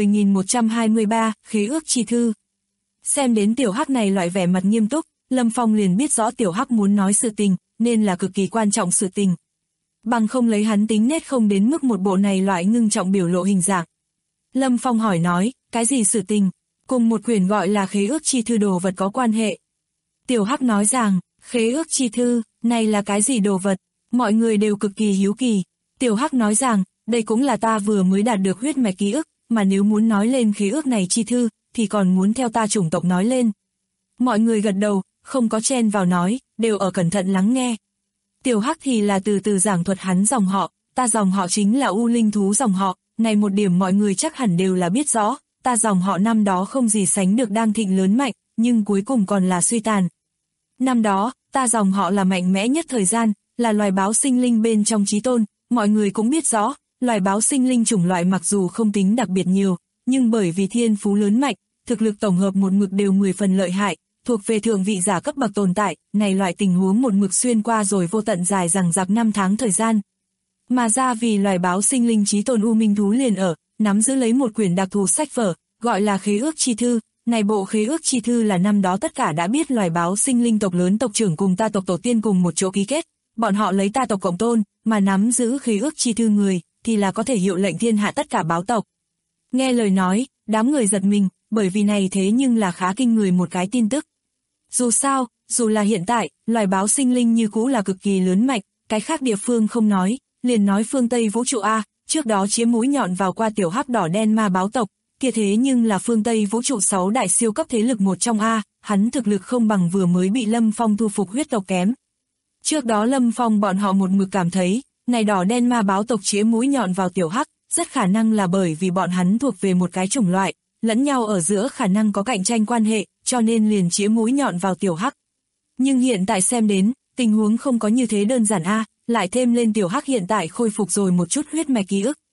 10.123, Khế ước chi thư. Xem đến Tiểu Hắc này loại vẻ mặt nghiêm túc, Lâm Phong liền biết rõ Tiểu Hắc muốn nói sự tình, nên là cực kỳ quan trọng sự tình. Bằng không lấy hắn tính nết không đến mức một bộ này loại ngưng trọng biểu lộ hình dạng. Lâm Phong hỏi nói, cái gì sự tình? Cùng một quyển gọi là khế ước chi thư đồ vật có quan hệ. Tiểu Hắc nói rằng, khế ước chi thư, này là cái gì đồ vật? Mọi người đều cực kỳ hiếu kỳ. Tiểu Hắc nói rằng, đây cũng là ta vừa mới đạt được huyết mạch ký ức, mà nếu muốn nói lên khế ước này chi thư, thì còn muốn theo ta chủng tộc nói lên. Mọi người gật đầu, không có chen vào nói, đều ở cẩn thận lắng nghe. Tiểu Hắc thì là từ từ giảng thuật hắn dòng họ, ta dòng họ chính là U Linh thú dòng họ, này một điểm mọi người chắc hẳn đều là biết rõ, ta dòng họ năm đó không gì sánh được đang thịnh lớn mạnh, nhưng cuối cùng còn là suy tàn. Năm đó, ta dòng họ là mạnh mẽ nhất thời gian, là loài báo sinh linh bên trong chí tôn, mọi người cũng biết rõ, loài báo sinh linh chủng loại mặc dù không tính đặc biệt nhiều, nhưng bởi vì thiên phú lớn mạnh, thực lực tổng hợp một mực đều 10 phần lợi hại, thuộc về thượng vị giả cấp bậc tồn tại, này loại tình huống một mực xuyên qua rồi vô tận dài rằng rạc 5 tháng thời gian. Mà ra vì loài báo sinh linh chí tôn U Minh thú liền ở, nắm giữ lấy một quyển đặc thù sách vở, gọi là khế ước chi thư. Này bộ khế ước chi thư là năm đó tất cả đã biết loài báo sinh linh tộc lớn tộc trưởng cùng ta tộc tổ tiên cùng một chỗ ký kết, bọn họ lấy ta tộc cộng tôn, mà nắm giữ khế ước chi thư người, thì là có thể hiệu lệnh thiên hạ tất cả báo tộc. Nghe lời nói, đám người giật mình, bởi vì này thế nhưng là khá kinh người một cái tin tức. Dù sao, dù là hiện tại, loài báo sinh linh như cũ là cực kỳ lớn mạnh, cái khác địa phương không nói, liền nói phương Tây vũ trụ A, trước đó chiếm mũi nhọn vào qua Tiểu Hắc đỏ đen ma báo tộc, kia thế nhưng là phương Tây vũ trụ 6 đại siêu cấp thế lực một trong A, hắn thực lực không bằng vừa mới bị Lâm Phong thu phục huyết tộc kém. Trước đó Lâm Phong bọn họ một mực cảm thấy, này đỏ đen ma báo tộc chiếm mũi nhọn vào Tiểu Hắc, rất khả năng là bởi vì bọn hắn thuộc về một cái chủng loại, lẫn nhau ở giữa khả năng có cạnh tranh quan hệ, cho nên liền chiếm mũi nhọn vào Tiểu Hắc. Nhưng hiện tại xem đến, tình huống không có như thế đơn giản A, lại thêm lên Tiểu Hắc hiện tại khôi phục rồi một chút huyết mạch ký ức.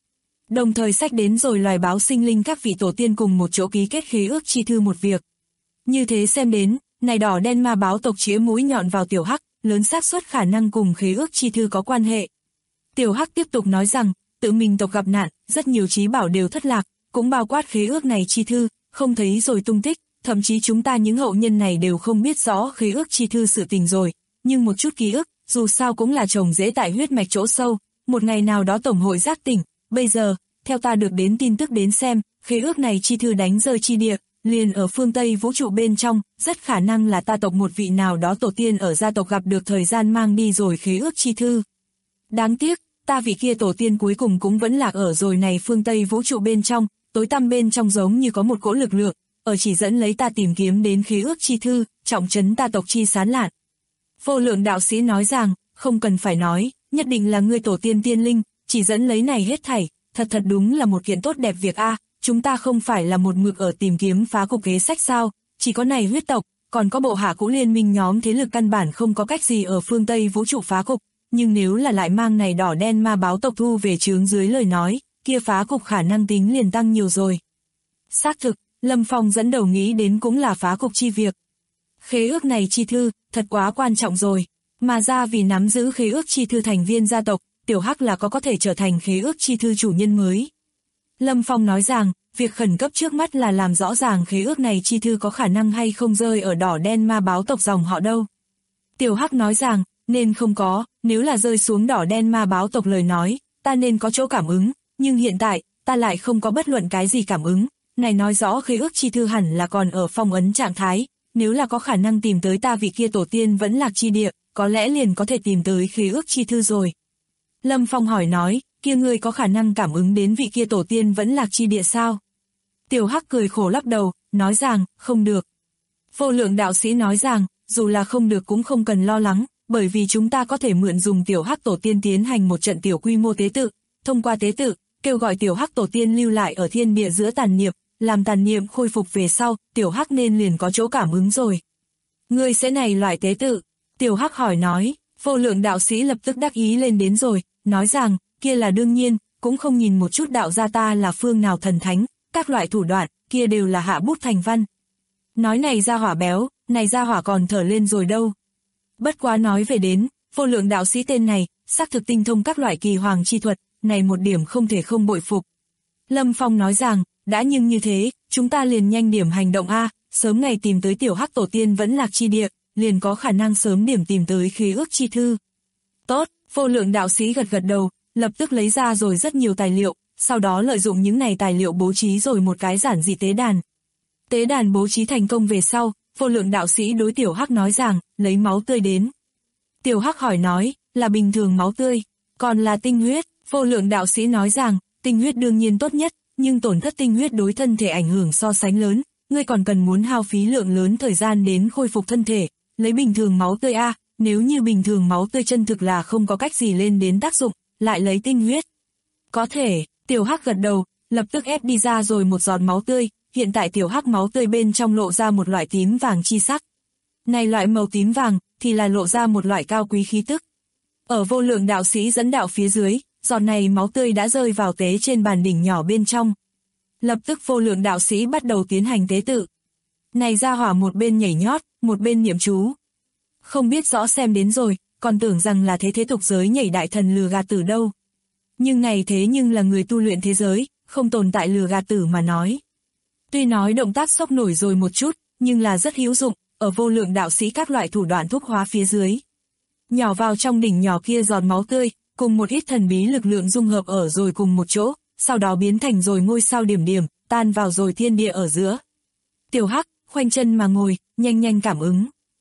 đồng thời xách đến rồi loài báo sinh linh các vị tổ tiên cùng một chỗ ký kết khế ước chi thư một việc. Như thế xem đến, này đỏ đen ma báo tộc chĩa mũi nhọn vào Tiểu Hắc, lớn xác suất khả năng cùng khế ước chi thư có quan hệ. Tiểu Hắc tiếp tục nói rằng, tự mình tộc gặp nạn, rất nhiều trí bảo đều thất lạc, cũng bao quát khế ước này chi thư, không thấy rồi tung tích, thậm chí chúng ta những hậu nhân này đều không biết rõ khế ước chi thư sự tình rồi, nhưng một chút ký ức, dù sao cũng là trồng rễ tại huyết mạch chỗ sâu, một ngày nào đó tổng hội giác tỉnh, bây giờ, theo ta được đến tin tức đến xem, khế ước này chi thư đánh rơi chi địa, liền ở phương Tây vũ trụ bên trong, rất khả năng là ta tộc một vị nào đó tổ tiên ở gia tộc gặp được thời gian mang đi rồi khế ước chi thư. Đáng tiếc, ta vị kia tổ tiên cuối cùng cũng vẫn lạc ở rồi này phương Tây vũ trụ bên trong, tối tăm bên trong giống như có một cỗ lực lượng, ở chỉ dẫn lấy ta tìm kiếm đến khế ước chi thư, trọng trấn ta tộc chi sán lạn. Vô Lượng đạo sĩ nói rằng, không cần phải nói, nhất định là ngươi tổ tiên tiên linh, chỉ dẫn lấy này hết thảy, thật đúng là một kiện tốt đẹp việc a. Chúng ta không phải là một mực ở tìm kiếm phá cục kế sách sao, chỉ có này huyết tộc, còn có bộ hạ cũ liên minh nhóm thế lực căn bản không có cách gì ở phương Tây vũ trụ phá cục, nhưng nếu là lại mang này đỏ đen ma báo tộc thu về trướng dưới lời nói, kia phá cục khả năng tính liền tăng nhiều rồi. Xác thực, Lâm Phong dẫn đầu nghĩ đến cũng là phá cục chi việc. Khế ước này chi thư, thật quá quan trọng rồi, mà ra vì nắm giữ khế ước chi thư thành viên gia tộc, Tiểu Hắc là có thể trở thành khế ước chi thư chủ nhân mới. Lâm Phong nói rằng, việc khẩn cấp trước mắt là làm rõ ràng khế ước này chi thư có khả năng hay không rơi ở đỏ đen ma báo tộc dòng họ đâu. Tiểu Hắc nói rằng, nên không có, nếu là rơi xuống đỏ đen ma báo tộc lời nói, ta nên có chỗ cảm ứng, nhưng hiện tại, ta lại không có bất luận cái gì cảm ứng, này nói rõ khế ước chi thư hẳn là còn ở phong ấn trạng thái, nếu là có khả năng tìm tới ta vị kia tổ tiên vẫn lạc chi địa, có lẽ liền có thể tìm tới khế ước chi thư rồi. Lâm Phong hỏi nói, kia ngươi có khả năng cảm ứng đến vị kia tổ tiên vẫn lạc chi địa sao? Tiểu Hắc cười khổ lắc đầu, nói rằng, không được. Vô Lượng đạo sĩ nói rằng, dù là không được cũng không cần lo lắng, bởi vì chúng ta có thể mượn dùng Tiểu Hắc tổ tiên tiến hành một trận tiểu quy mô tế tự, thông qua tế tự, kêu gọi Tiểu Hắc tổ tiên lưu lại ở thiên địa giữa tàn niệm, làm tàn niệm khôi phục về sau, Tiểu Hắc nên liền có chỗ cảm ứng rồi. Ngươi sẽ này loại tế tự? Tiểu Hắc hỏi nói, Vô Lượng đạo sĩ lập tức đắc ý lên đến rồi, nói rằng, kia là đương nhiên, cũng không nhìn một chút đạo gia ta là phương nào thần thánh, các loại thủ đoạn, kia đều là hạ bút thành văn. Nói này ra hỏa béo, này ra hỏa còn thở lên rồi đâu. Bất quá nói về đến, Vô Lượng đạo sĩ tên này, xác thực tinh thông các loại kỳ hoàng chi thuật, này một điểm không thể không bội phục. Lâm Phong nói rằng, đã nhưng như thế, chúng ta liền nhanh điểm hành động a, sớm ngày tìm tới Tiểu Hắc tổ tiên vẫn lạc chi địa, liền có khả năng sớm điểm tìm tới khế ước chi thư. Tốt, Vô Lượng đạo sĩ gật gật đầu, lập tức lấy ra rồi rất nhiều tài liệu, sau đó lợi dụng những này tài liệu bố trí rồi một cái giản dị tế đàn. Tế đàn bố trí thành công về sau, Vô Lượng đạo sĩ đối Tiểu Hắc nói rằng, lấy máu tươi đến. Tiểu Hắc hỏi nói, là bình thường máu tươi, còn là tinh huyết? Vô Lượng đạo sĩ nói rằng, tinh huyết đương nhiên tốt nhất, nhưng tổn thất tinh huyết đối thân thể ảnh hưởng so sánh lớn, ngươi còn cần muốn hao phí lượng lớn thời gian đến khôi phục thân thể, lấy bình thường máu tươi a, nếu như bình thường máu tươi chân thực là không có cách gì lên đến tác dụng, lại lấy tinh huyết. Có thể, Tiểu Hắc gật đầu, lập tức ép đi ra rồi một giọt máu tươi, hiện tại Tiểu Hắc máu tươi bên trong lộ ra một loại tím vàng chi sắc. Này loại màu tím vàng, thì là lộ ra một loại cao quý khí tức. Ở Vô Lượng đạo sĩ dẫn đạo phía dưới, giọt này máu tươi đã rơi vào tế trên bàn đỉnh nhỏ bên trong. Lập tức Vô Lượng đạo sĩ bắt đầu tiến hành tế tự. Này ra hỏa một bên nhảy nhót, một bên niệm chú. Không biết rõ xem đến rồi, còn tưởng rằng là thế tục giới nhảy đại thần lừa gạt tử đâu. Nhưng này thế nhưng là người tu luyện thế giới, không tồn tại lừa gạt tử mà nói. Tuy nói động tác sốc nổi rồi một chút, nhưng là rất hữu dụng, ở Vô Lượng đạo sĩ các loại thủ đoạn thúc hóa phía dưới. Nhỏ vào trong đỉnh nhỏ kia giọt máu tươi, cùng một ít thần bí lực lượng dung hợp ở rồi cùng một chỗ, sau đó biến thành rồi ngôi sao điểm điểm, tan vào rồi thiên địa ở giữa. Tiểu Hắc, khoanh chân mà ngồi, nhanh nhanh cảm ứng.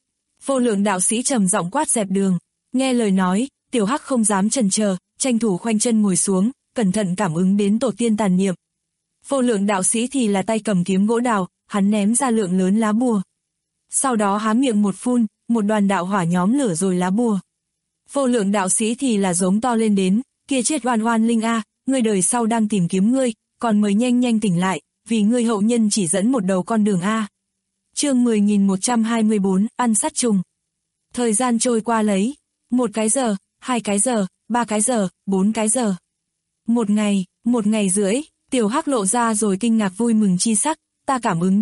Vô Lượng đạo sĩ trầm giọng quát dẹp đường, nghe lời nói, Tiểu Hắc không dám chần chờ, tranh thủ khoanh chân ngồi xuống, cẩn thận cảm ứng đến tổ tiên tàn niệm. Vô Lượng đạo sĩ thì là tay cầm kiếm gỗ đào, hắn ném ra lượng lớn lá bùa. Sau đó há miệng một phun, một đoàn đạo hỏa nhóm lửa rồi lá bùa. Vô Lượng đạo sĩ thì là giống to lên đến, kia chết oan oan linh a, ngươi đời sau đang tìm kiếm ngươi, còn mới nhanh nhanh tỉnh lại, vì ngươi hậu nhân chỉ dẫn một đầu con đường a. Chương 10.124, ăn sát trùng. Thời gian trôi qua lấy, 1 cái giờ, 2 cái giờ, 3 cái giờ, 4 cái giờ. Một ngày, 1 ngày rưỡi, Tiểu Hắc lộ ra rồi kinh ngạc vui mừng chi sắc, ta cảm ứng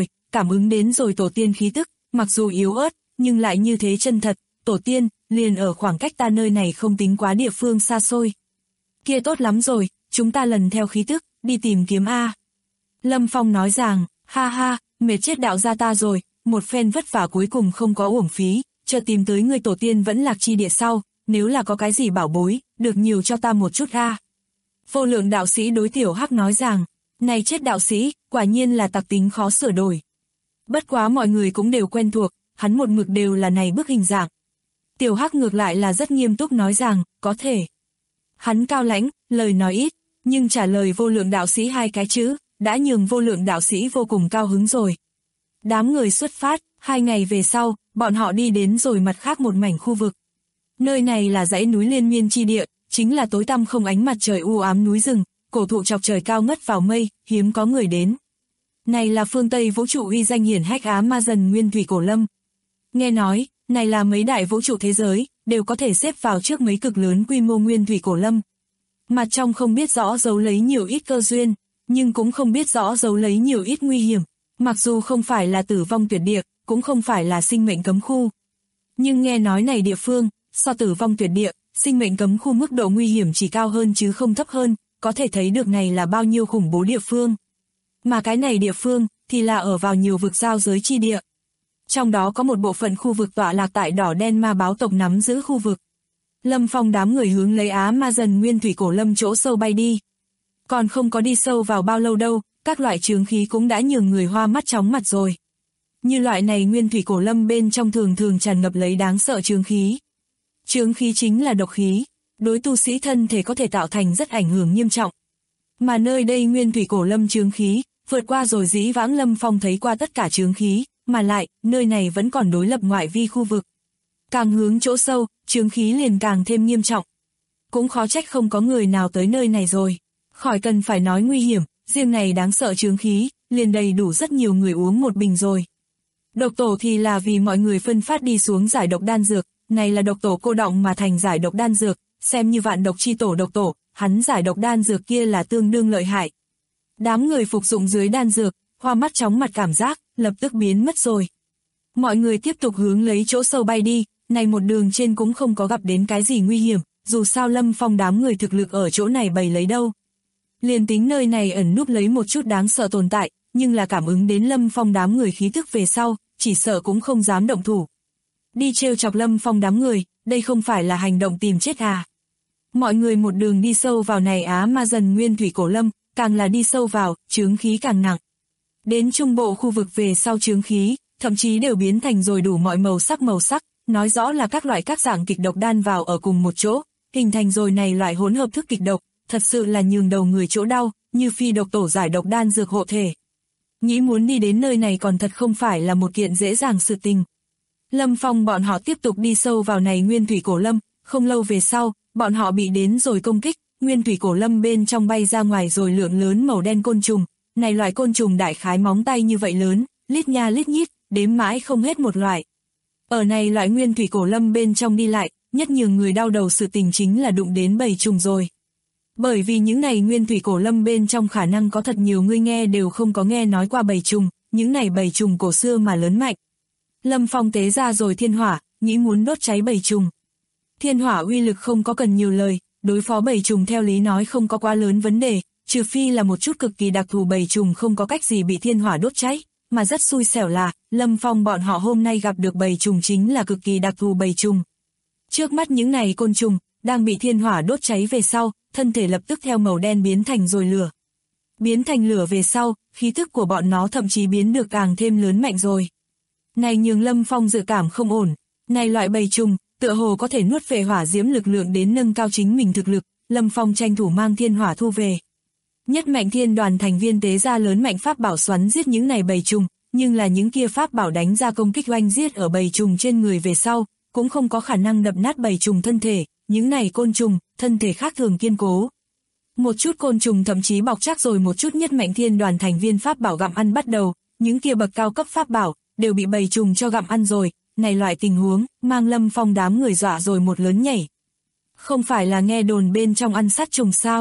đến rồi tổ tiên khí tức, mặc dù yếu ớt, nhưng lại như thế chân thật, tổ tiên, liền ở khoảng cách ta nơi này không tính quá địa phương xa xôi. Kia tốt lắm rồi, chúng ta lần theo khí tức, đi tìm kiếm A. Lâm Phong nói rằng, ha ha, mệt chết đạo gia ta rồi, một phen vất vả cuối cùng không có uổng phí, chờ tìm tới người tổ tiên vẫn lạc chi địa sau, nếu là có cái gì bảo bối, được nhiều cho ta một chút A. Vô Lượng đạo sĩ đối Tiểu Hắc nói rằng, này chết đạo sĩ, quả nhiên là tặc tính khó sửa đổi. Bất quá mọi người cũng đều quen thuộc, hắn một mực đều là này bức hình dạng. Tiểu Hắc ngược lại là rất nghiêm túc nói rằng, có thể. Hắn cao lãnh, lời nói ít, nhưng trả lời Vô Lượng đạo sĩ 2 cái chữ, đã nhường Vô Lượng đạo sĩ vô cùng cao hứng rồi. Đám người xuất phát, 2 ngày về sau, bọn họ đi đến rồi mặt khác một mảnh khu vực. Nơi này là dãy núi liên miên chi địa, chính là tối tăm không ánh mặt trời u ám núi rừng, cổ thụ chọc trời cao ngất vào mây, hiếm có người đến. Này là phương Tây vũ trụ uy danh hiển hách Á Ma Dần Nguyên Thủy Cổ Lâm. Nghe nói, này là mấy đại vũ trụ thế giới, đều có thể xếp vào trước mấy cực lớn quy mô Nguyên Thủy Cổ Lâm. Mặt trong không biết rõ giấu lấy nhiều ít cơ duyên, nhưng cũng không biết rõ giấu lấy nhiều ít nguy hiểm. Mặc dù không phải là tử vong tuyệt địa, cũng không phải là sinh mệnh cấm khu. Nhưng nghe nói này địa phương, so tử vong tuyệt địa, sinh mệnh cấm khu mức độ nguy hiểm chỉ cao hơn chứ không thấp hơn, có thể thấy được này là bao nhiêu khủng bố địa phương. Mà cái này địa phương, thì là ở vào nhiều vực giao giới chi địa. Trong đó có một bộ phận khu vực tọa lạc tại đỏ đen ma báo tộc nắm giữ khu vực. Lâm Phong đám người hướng lấy Á Ma Dần Nguyên Thủy Cổ Lâm chỗ sâu bay đi. Còn không có đi sâu vào bao lâu đâu, các loại chướng khí cũng đã nhường người hoa mắt chóng mặt rồi. Như loại này Nguyên Thủy Cổ Lâm bên trong thường thường tràn ngập lấy đáng sợ chướng khí. Chướng khí chính là độc khí, đối tu sĩ thân thể có thể tạo thành rất ảnh hưởng nghiêm trọng. Mà nơi đây Nguyên Thủy Cổ Lâm chướng khí, vượt qua rồi dĩ vãng Lâm Phong thấy qua tất cả chướng khí, mà lại, nơi này vẫn còn đối lập ngoại vi khu vực. Càng hướng chỗ sâu, chướng khí liền càng thêm nghiêm trọng. Cũng khó trách không có người nào tới nơi này rồi. Khỏi cần phải nói nguy hiểm, riêng này đáng sợ chướng khí, liền đầy đủ rất nhiều người uống một bình rồi. Độc tổ thì là vì mọi người phân phát đi xuống giải độc đan dược, này là độc tổ cô đọng mà thành giải độc đan dược, xem như vạn độc chi tổ độc tổ, hắn giải độc đan dược kia là tương đương lợi hại. Đám người phục dụng dưới đan dược, hoa mắt chóng mặt cảm giác, lập tức biến mất rồi. Mọi người tiếp tục hướng lấy chỗ sâu bay đi, này một đường trên cũng không có gặp đến cái gì nguy hiểm, dù sao Lâm Phong đám người thực lực ở chỗ này bày lấy đâu. Liền tính nơi này ẩn núp lấy một chút đáng sợ tồn tại, nhưng là cảm ứng đến Lâm Phong đám người khí thức về sau, chỉ sợ cũng không dám động thủ. Đi trêu chọc Lâm Phong đám người, đây không phải là hành động tìm chết à. Mọi người một đường đi sâu vào này Á Ma Dần Nguyên Thủy Cổ Lâm, càng là đi sâu vào, chướng khí càng nặng. Đến trung bộ khu vực về sau chướng khí, thậm chí đều biến thành rồi đủ mọi màu sắc, nói rõ là các loại các dạng kịch độc đan vào ở cùng một chỗ, hình thành rồi này loại hỗn hợp thức kịch độc, thật sự là nhường đầu người chỗ đau, như phi độc tổ giải độc đan dược hộ thể. Nghĩ muốn đi đến nơi này còn thật không phải là một kiện dễ dàng sự tình. Lâm Phong bọn họ tiếp tục đi sâu vào này Nguyên Thủy Cổ Lâm, không lâu về sau, bọn họ bị đến rồi công kích, Nguyên Thủy Cổ Lâm bên trong bay ra ngoài rồi lượng lớn màu đen côn trùng, này loại côn trùng đại khái móng tay như vậy lớn, lít nha lít nhít, đếm mãi không hết một loại. Ở này loại Nguyên Thủy Cổ Lâm bên trong đi lại, nhất nhường người đau đầu sự tình chính là đụng đến bầy trùng rồi. Bởi vì những này Nguyên Thủy Cổ Lâm bên trong khả năng có thật nhiều người nghe đều không có nghe nói qua bầy trùng, những này bầy trùng cổ xưa mà lớn mạnh. Lâm Phong tế ra rồi thiên hỏa, nghĩ muốn đốt cháy bầy trùng. Thiên hỏa uy lực không có cần nhiều lời, đối phó bầy trùng theo lý nói không có quá lớn vấn đề, trừ phi là một chút cực kỳ đặc thù bầy trùng không có cách gì bị thiên hỏa đốt cháy, mà rất xui xẻo là, Lâm Phong bọn họ hôm nay gặp được bầy trùng chính là cực kỳ đặc thù bầy trùng. Trước mắt những này côn trùng, đang bị thiên hỏa đốt cháy về sau, thân thể lập tức theo màu đen biến thành rồi lửa. Biến thành lửa về sau, khí thức của bọn nó thậm chí biến được càng thêm lớn mạnh rồi. Này nhường Lâm Phong dự cảm không ổn, này loại bầy trùng, tựa hồ có thể nuốt về hỏa diễm lực lượng đến nâng cao chính mình thực lực, Lâm Phong tranh thủ mang thiên hỏa thu về. Nhất mạnh thiên đoàn thành viên tế ra lớn mạnh pháp bảo xoắn giết những này bầy trùng, nhưng là những kia pháp bảo đánh ra công kích oanh giết ở bầy trùng trên người về sau, cũng không có khả năng đập nát bầy trùng thân thể, những này côn trùng, thân thể khác thường kiên cố. Một chút côn trùng thậm chí bọc chắc rồi một chút nhất mạnh thiên đoàn thành viên pháp bảo gặm ăn bắt đầu, những kia bậc cao cấp pháp bảo, đều bị bầy trùng cho gặm ăn rồi, này loại tình huống, mang Lâm Phong đám người dọa rồi một lớn nhảy. Không phải là nghe đồn bên trong ăn sát trùng sao?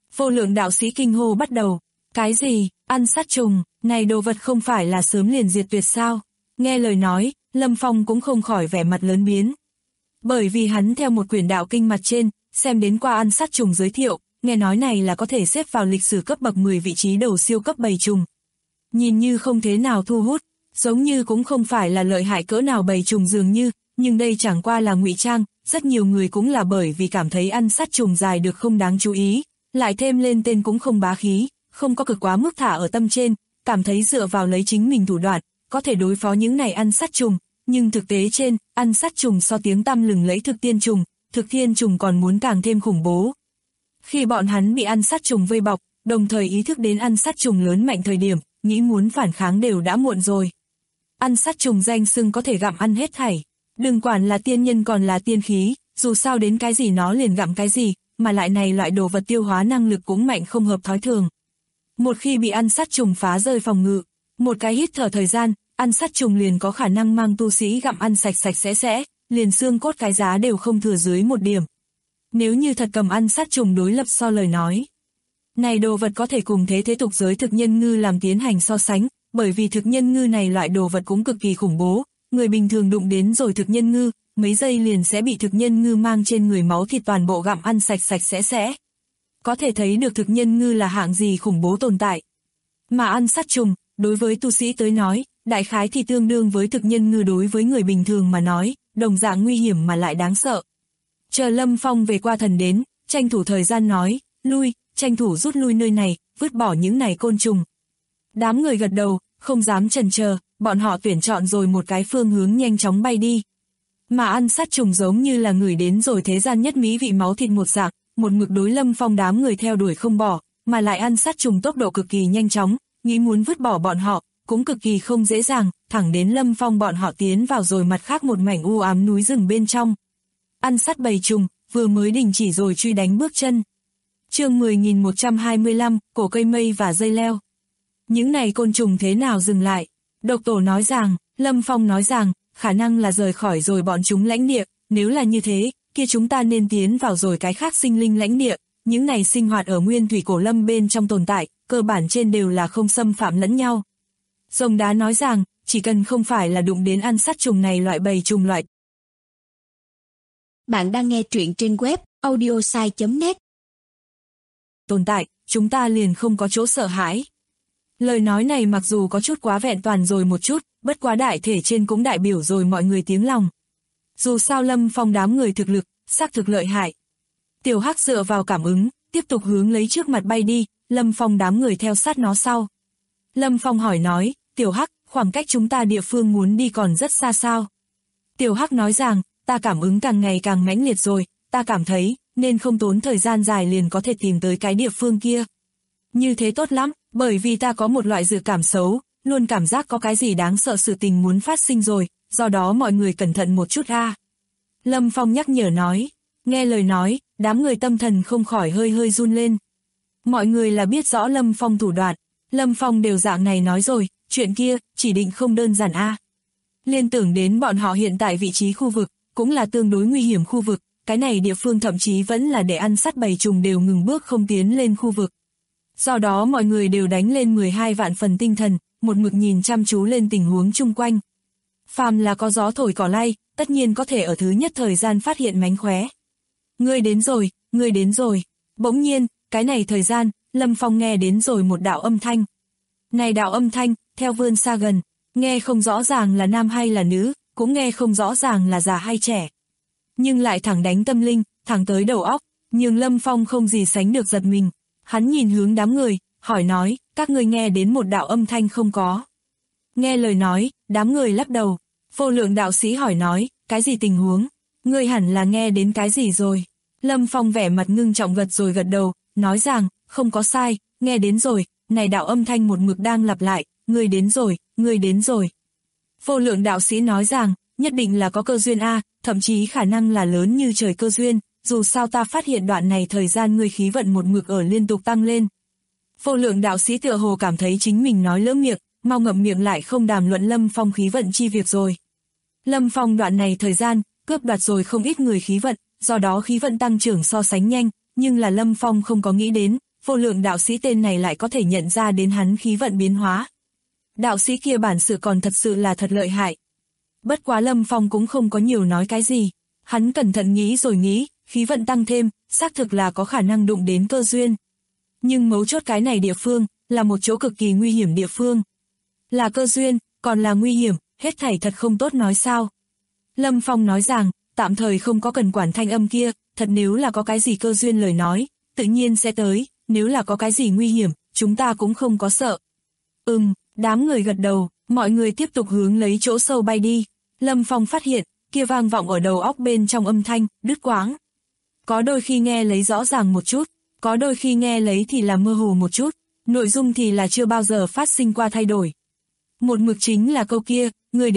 Vô lượng đạo sĩ kinh hô bắt đầu. Cái gì, ăn sát trùng, này đồ vật không phải là sớm liền diệt tuyệt sao? Nghe lời nói, Lâm Phong cũng không khỏi vẻ mặt lớn biến. Bởi vì hắn theo một quyển đạo kinh mặt trên, xem đến qua ăn sát trùng giới thiệu, nghe nói này là có thể xếp vào lịch sử cấp bậc 10 vị trí đầu siêu cấp bầy trùng. Nhìn như không thế nào thu hút, giống như cũng không phải là lợi hại cỡ nào bầy trùng dường như, nhưng đây chẳng qua là ngụy trang, rất nhiều người cũng là bởi vì cảm thấy ăn sát trùng dài được không đáng chú ý, lại thêm lên tên cũng không bá khí, không có cực quá mức thả ở tâm trên, cảm thấy dựa vào lấy chính mình thủ đoạn, có thể đối phó những này ăn sát trùng, nhưng thực tế trên, ăn sát trùng so tiếng tăm lừng lẫy thực tiên trùng, thực thiên trùng còn muốn càng thêm khủng bố. Khi bọn hắn bị ăn sát trùng vây bọc, đồng thời ý thức đến ăn sát trùng lớn mạnh thời điểm, nghĩ muốn phản kháng đều đã muộn rồi. Ăn sát trùng danh xưng có thể gặm ăn hết thảy, đừng quản là tiên nhân còn là tiên khí, dù sao đến cái gì nó liền gặm cái gì, mà lại này loại đồ vật tiêu hóa năng lực cũng mạnh không hợp thói thường. Một khi bị ăn sát trùng phá rơi phòng ngự, một cái hít thở thời gian, ăn sát trùng liền có khả năng mang tu sĩ gặm ăn sạch sạch sẽ, liền xương cốt cái giá đều không thừa dưới một điểm. Nếu như thật cầm ăn sát trùng đối lập so lời nói, này đồ vật có thể cùng thế tục giới thực nhân ngư làm tiến hành so sánh, bởi vì thực nhân ngư này loại đồ vật cũng cực kỳ khủng bố, người bình thường đụng đến rồi thực nhân ngư, mấy giây liền sẽ bị thực nhân ngư mang trên người máu thịt toàn bộ gặm ăn sạch sạch sẽ. Có thể thấy được thực nhân ngư là hạng gì khủng bố tồn tại. Mà ăn sát trùng, đối với tu sĩ tới nói, đại khái thì tương đương với thực nhân ngư đối với người bình thường mà nói, đồng dạng nguy hiểm mà lại đáng sợ. Chờ Lâm Phong về qua thần đến, tranh thủ thời gian nói, lui, tranh thủ rút lui nơi này, vứt bỏ những này côn trùng. Đám người gật đầu, không dám chần chờ, bọn họ tuyển chọn rồi một cái phương hướng nhanh chóng bay đi. Mà ăn sát trùng giống như là người đến rồi thế gian nhất mỹ vị máu thịt một dạng, một mực đối Lâm Phong đám người theo đuổi không bỏ, mà lại ăn sát trùng tốc độ cực kỳ nhanh chóng, nghĩ muốn vứt bỏ bọn họ, cũng cực kỳ không dễ dàng, thẳng đến Lâm Phong bọn họ tiến vào rồi mặt khác một mảnh u ám núi rừng bên trong. Ăn sát bầy trùng, vừa mới đình chỉ rồi truy đánh bước chân. Chương 10.125, cổ cây mây và dây leo. Những này côn trùng thế nào dừng lại? Độc tổ nói rằng, Lâm Phong nói rằng, khả năng là rời khỏi rồi bọn chúng lãnh địa, nếu là như thế, kia chúng ta nên tiến vào rồi cái khác sinh linh lãnh địa, những này sinh hoạt ở nguyên thủy cổ lâm bên trong tồn tại, cơ bản trên đều là không xâm phạm lẫn nhau. Rồng đá nói rằng, chỉ cần không phải là đụng đến ăn sát trùng này loại bầy trùng loại. Bạn đang nghe truyện trên web audiosai.net. Tồn tại, chúng ta liền không có chỗ sợ hãi. Lời nói này mặc dù có chút quá vẹn toàn rồi một chút, bất quá đại thể trên cũng đại biểu rồi mọi người tiếng lòng. Dù sao Lâm Phong đám người thực lực, xác thực lợi hại. Tiểu Hắc dựa vào cảm ứng, tiếp tục hướng lấy trước mặt bay đi, Lâm Phong đám người theo sát nó sau. Lâm Phong hỏi nói, Tiểu Hắc, khoảng cách chúng ta địa phương muốn đi còn rất xa sao? Tiểu Hắc nói rằng, ta cảm ứng càng ngày càng mãnh liệt rồi, ta cảm thấy, nên không tốn thời gian dài liền có thể tìm tới cái địa phương kia. Như thế tốt lắm, bởi vì ta có một loại dự cảm xấu, luôn cảm giác có cái gì đáng sợ sự tình muốn phát sinh rồi, do đó mọi người cẩn thận một chút a. Lâm Phong nhắc nhở nói, nghe lời nói, đám người tâm thần không khỏi hơi hơi run lên. Mọi người là biết rõ Lâm Phong thủ đoạn, Lâm Phong đều dạng này nói rồi, chuyện kia, chỉ định không đơn giản a. Liên tưởng đến bọn họ hiện tại vị trí khu vực, cũng là tương đối nguy hiểm khu vực, cái này địa phương thậm chí vẫn là để ăn sát bầy trùng đều ngừng bước không tiến lên khu vực. Do đó mọi người đều đánh lên 12 vạn phần tinh thần, một mực nhìn chăm chú lên tình huống chung quanh. Phàm là có gió thổi cỏ lay, tất nhiên có thể ở thứ nhất thời gian phát hiện mánh khóe. Ngươi đến rồi, ngươi đến rồi. Bỗng nhiên, cái này thời gian, Lâm Phong nghe đến rồi một đạo âm thanh. Này đạo âm thanh, theo vươn xa gần, nghe không rõ ràng là nam hay là nữ, cũng nghe không rõ ràng là già hay trẻ. Nhưng lại thẳng đánh tâm linh, thẳng tới đầu óc, nhưng Lâm Phong không gì sánh được giật mình. Hắn nhìn hướng đám người, hỏi nói, các ngươi nghe đến một đạo âm thanh không có? Nghe lời nói, đám người lắc đầu. Vô lượng đạo sĩ hỏi nói, cái gì tình huống? Ngươi hẳn là nghe đến cái gì rồi? Lâm Phong vẻ mặt ngưng trọng gật rồi gật đầu, nói rằng, không có sai, nghe đến rồi, này đạo âm thanh một mực đang lặp lại, ngươi đến rồi, ngươi đến rồi. Vô lượng đạo sĩ nói rằng, nhất định là có cơ duyên a, thậm chí khả năng là lớn như trời cơ duyên, dù sao ta phát hiện đoạn này thời gian ngươi khí vận một mực ở liên tục tăng lên. Vô lượng đạo sĩ tựa hồ cảm thấy chính mình nói lỡ miệng, mau ngậm miệng lại không đàm luận Lâm Phong khí vận chi việc rồi. Lâm Phong đoạn này thời gian, cướp đoạt rồi không ít người khí vận, do đó khí vận tăng trưởng so sánh nhanh, nhưng là Lâm Phong không có nghĩ đến, vô lượng đạo sĩ tên này lại có thể nhận ra đến hắn khí vận biến hóa. Đạo sĩ kia bản sự còn thật sự là thật lợi hại. Bất quá Lâm Phong cũng không có nhiều nói cái gì. Hắn cẩn thận nghĩ rồi nghĩ, khí vận tăng thêm, xác thực là có khả năng đụng đến cơ duyên. Nhưng mấu chốt cái này địa phương, là một chỗ cực kỳ nguy hiểm địa phương. Là cơ duyên, còn là nguy hiểm, hết thảy thật không tốt nói sao. Lâm Phong nói rằng, tạm thời không có cần quản thanh âm kia, thật nếu là có cái gì cơ duyên lời nói, tự nhiên sẽ tới, nếu là có cái gì nguy hiểm, chúng ta cũng không có sợ. Đám người gật đầu, mọi người tiếp tục hướng lấy chỗ sâu bay đi. Lâm Phong phát hiện, kia vang vọng ở đầu óc bên trong âm thanh, đứt quãng. Có đôi khi nghe lấy rõ ràng một chút, có đôi khi nghe lấy thì là mơ hồ một chút, nội dung thì là chưa bao giờ phát sinh qua thay đổi. Một mực chính là câu kia, người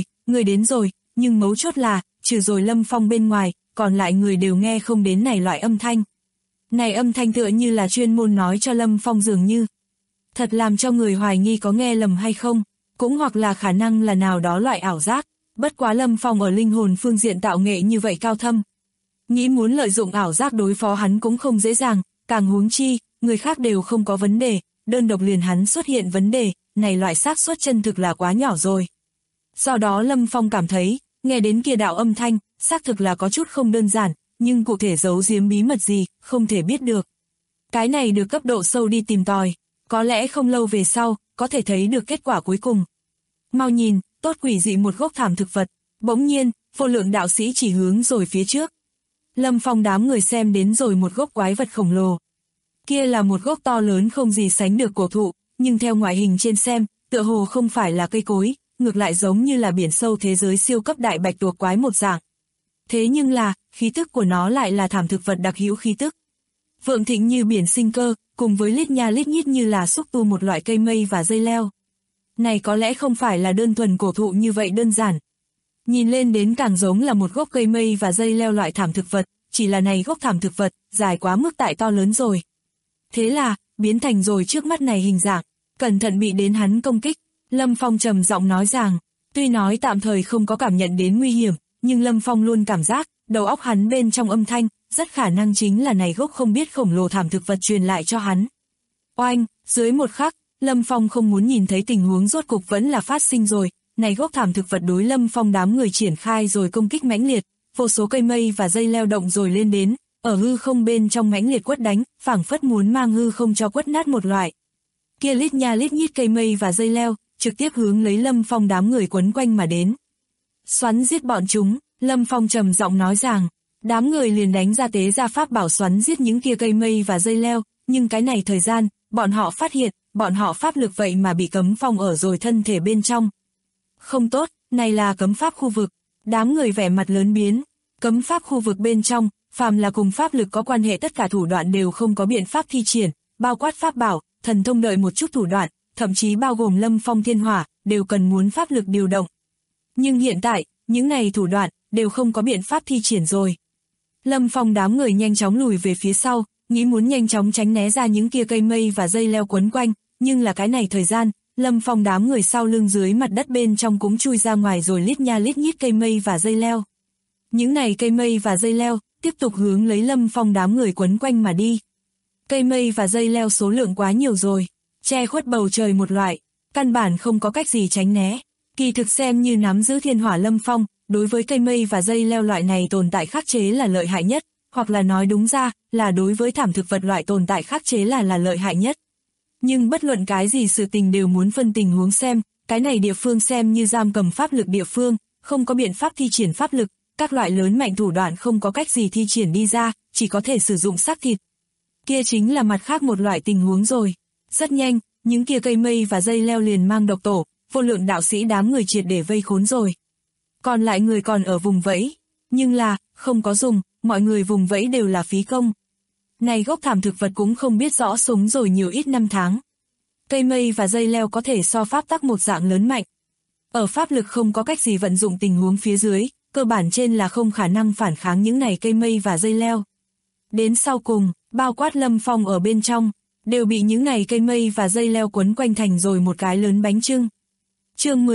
đến rồi, nhưng mấu chốt là, trừ rồi Lâm Phong bên ngoài, còn lại người đều nghe không đến này loại âm thanh. Này âm thanh tựa như là chuyên môn nói cho Lâm Phong dường như. Thật làm cho người hoài nghi có nghe lầm hay không, cũng hoặc là khả năng là nào đó loại ảo giác. Bất quá Lâm Phong ở linh hồn phương diện tạo nghệ như vậy cao thâm. Nghĩ muốn lợi dụng ảo giác đối phó hắn cũng không dễ dàng, càng huống chi, người khác đều không có vấn đề, đơn độc liền hắn xuất hiện vấn đề, này loại xác suất chân thực là quá nhỏ rồi. Do đó Lâm Phong cảm thấy, nghe đến kia đạo âm thanh, xác thực là có chút không đơn giản, nhưng cụ thể giấu giếm bí mật gì, không thể biết được. Cái này được cấp độ sâu đi tìm tòi, có lẽ không lâu về sau, có thể thấy được kết quả cuối cùng. Mau nhìn, tốt quỷ dị một gốc thảm thực vật, bỗng nhiên, vô lượng đạo sĩ chỉ hướng rồi phía trước. Lâm Phong đám người xem đến rồi một gốc quái vật khổng lồ. Kia là một gốc to lớn không gì sánh được cổ thụ, nhưng theo ngoại hình trên xem, tựa hồ không phải là cây cối, ngược lại giống như là biển sâu thế giới siêu cấp đại bạch tuộc quái một dạng. Thế nhưng là, khí tức của nó lại là thảm thực vật đặc hữu khí tức. Vượng thịnh như biển sinh cơ, cùng với lít nha lít nhít như là xúc tu một loại cây mây và dây leo. Này có lẽ không phải là đơn thuần cổ thụ như vậy đơn giản. Nhìn lên đến càng giống là một gốc cây mây và dây leo loại thảm thực vật, chỉ là này gốc thảm thực vật, dài quá mức tại to lớn rồi. Thế là, biến thành rồi trước mắt này hình dạng, cẩn thận bị đến hắn công kích. Lâm Phong trầm giọng nói rằng, tuy nói tạm thời không có cảm nhận đến nguy hiểm, nhưng Lâm Phong luôn cảm giác, đầu óc hắn bên trong âm thanh, rất khả năng chính là này gốc không biết khổng lồ thảm thực vật truyền lại cho hắn. Oanh, dưới một khắc, Lâm Phong không muốn nhìn thấy tình huống rốt cục vẫn là phát sinh rồi, này gốc thảm thực vật đối Lâm Phong đám người triển khai rồi công kích mãnh liệt, vô số cây mây và dây leo động rồi lên đến, ở hư không bên trong mãnh liệt quất đánh, phảng phất muốn mang hư không cho quất nát một loại. Kia lít nha lít nhít cây mây và dây leo, trực tiếp hướng lấy Lâm Phong đám người quấn quanh mà đến. Xoắn giết bọn chúng, Lâm Phong trầm giọng nói rằng, đám người liền đánh ra tế ra pháp bảo xoắn giết những kia cây mây và dây leo, nhưng cái này thời gian, bọn họ phát hiện, bọn họ pháp lực vậy mà bị cấm phong ở rồi thân thể bên trong. Không tốt, này là cấm pháp khu vực, đám người vẻ mặt lớn biến, cấm pháp khu vực bên trong, phàm là cùng pháp lực có quan hệ tất cả thủ đoạn đều không có biện pháp thi triển, bao quát pháp bảo, thần thông đợi một chút thủ đoạn, thậm chí bao gồm Lâm Phong thiên hỏa, đều cần muốn pháp lực điều động. Nhưng hiện tại, những này thủ đoạn, đều không có biện pháp thi triển rồi. Lâm Phong đám người nhanh chóng lùi về phía sau, nghĩ muốn nhanh chóng tránh né ra những kia cây mây và dây leo quấn quanh, nhưng là cái này thời gian, Lâm Phong đám người sau lưng dưới mặt đất bên trong cũng chui ra ngoài rồi lít nha lít nhít cây mây và dây leo. Những này cây mây và dây leo, tiếp tục hướng lấy Lâm Phong đám người quấn quanh mà đi. Cây mây và dây leo số lượng quá nhiều rồi, che khuất bầu trời một loại, căn bản không có cách gì tránh né. Kỳ thực xem như nắm giữ thiên hỏa Lâm Phong, đối với cây mây và dây leo loại này tồn tại khắc chế là lợi hại nhất, hoặc là nói đúng ra, là đối với thảm thực vật loại tồn tại khắc chế là lợi hại nhất. Nhưng bất luận cái gì sự tình đều muốn phân tình huống xem, cái này địa phương xem như giam cầm pháp lực địa phương, không có biện pháp thi triển pháp lực, các loại lớn mạnh thủ đoạn không có cách gì thi triển đi ra, chỉ có thể sử dụng xác thịt. Kia chính là mặt khác một loại tình huống rồi. Rất nhanh, những kia cây mây và dây leo liền mang độc tổ, vô lượng đạo sĩ đám người triệt để vây khốn rồi. Còn lại người còn ở vùng vẫy, nhưng là, không có dùng, mọi người vùng vẫy đều là phí công. Này gốc thảm thực vật cũng không biết rõ sống rồi nhiều ít năm tháng. Cây mây và dây leo có thể so pháp tắc một dạng lớn mạnh. Ở pháp lực không có cách gì vận dụng tình huống phía dưới, cơ bản trên là không khả năng phản kháng những này cây mây và dây leo. Đến sau cùng, bao quát Lâm Phong ở bên trong, đều bị những này cây mây và dây leo quấn quanh thành rồi một cái lớn bánh chưng. Chương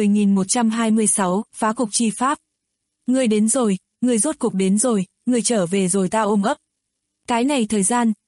10.126, phá cục chi pháp. Người đến rồi, người rốt cục đến rồi, người trở về rồi ta ôm ấp. Cái này thời gian,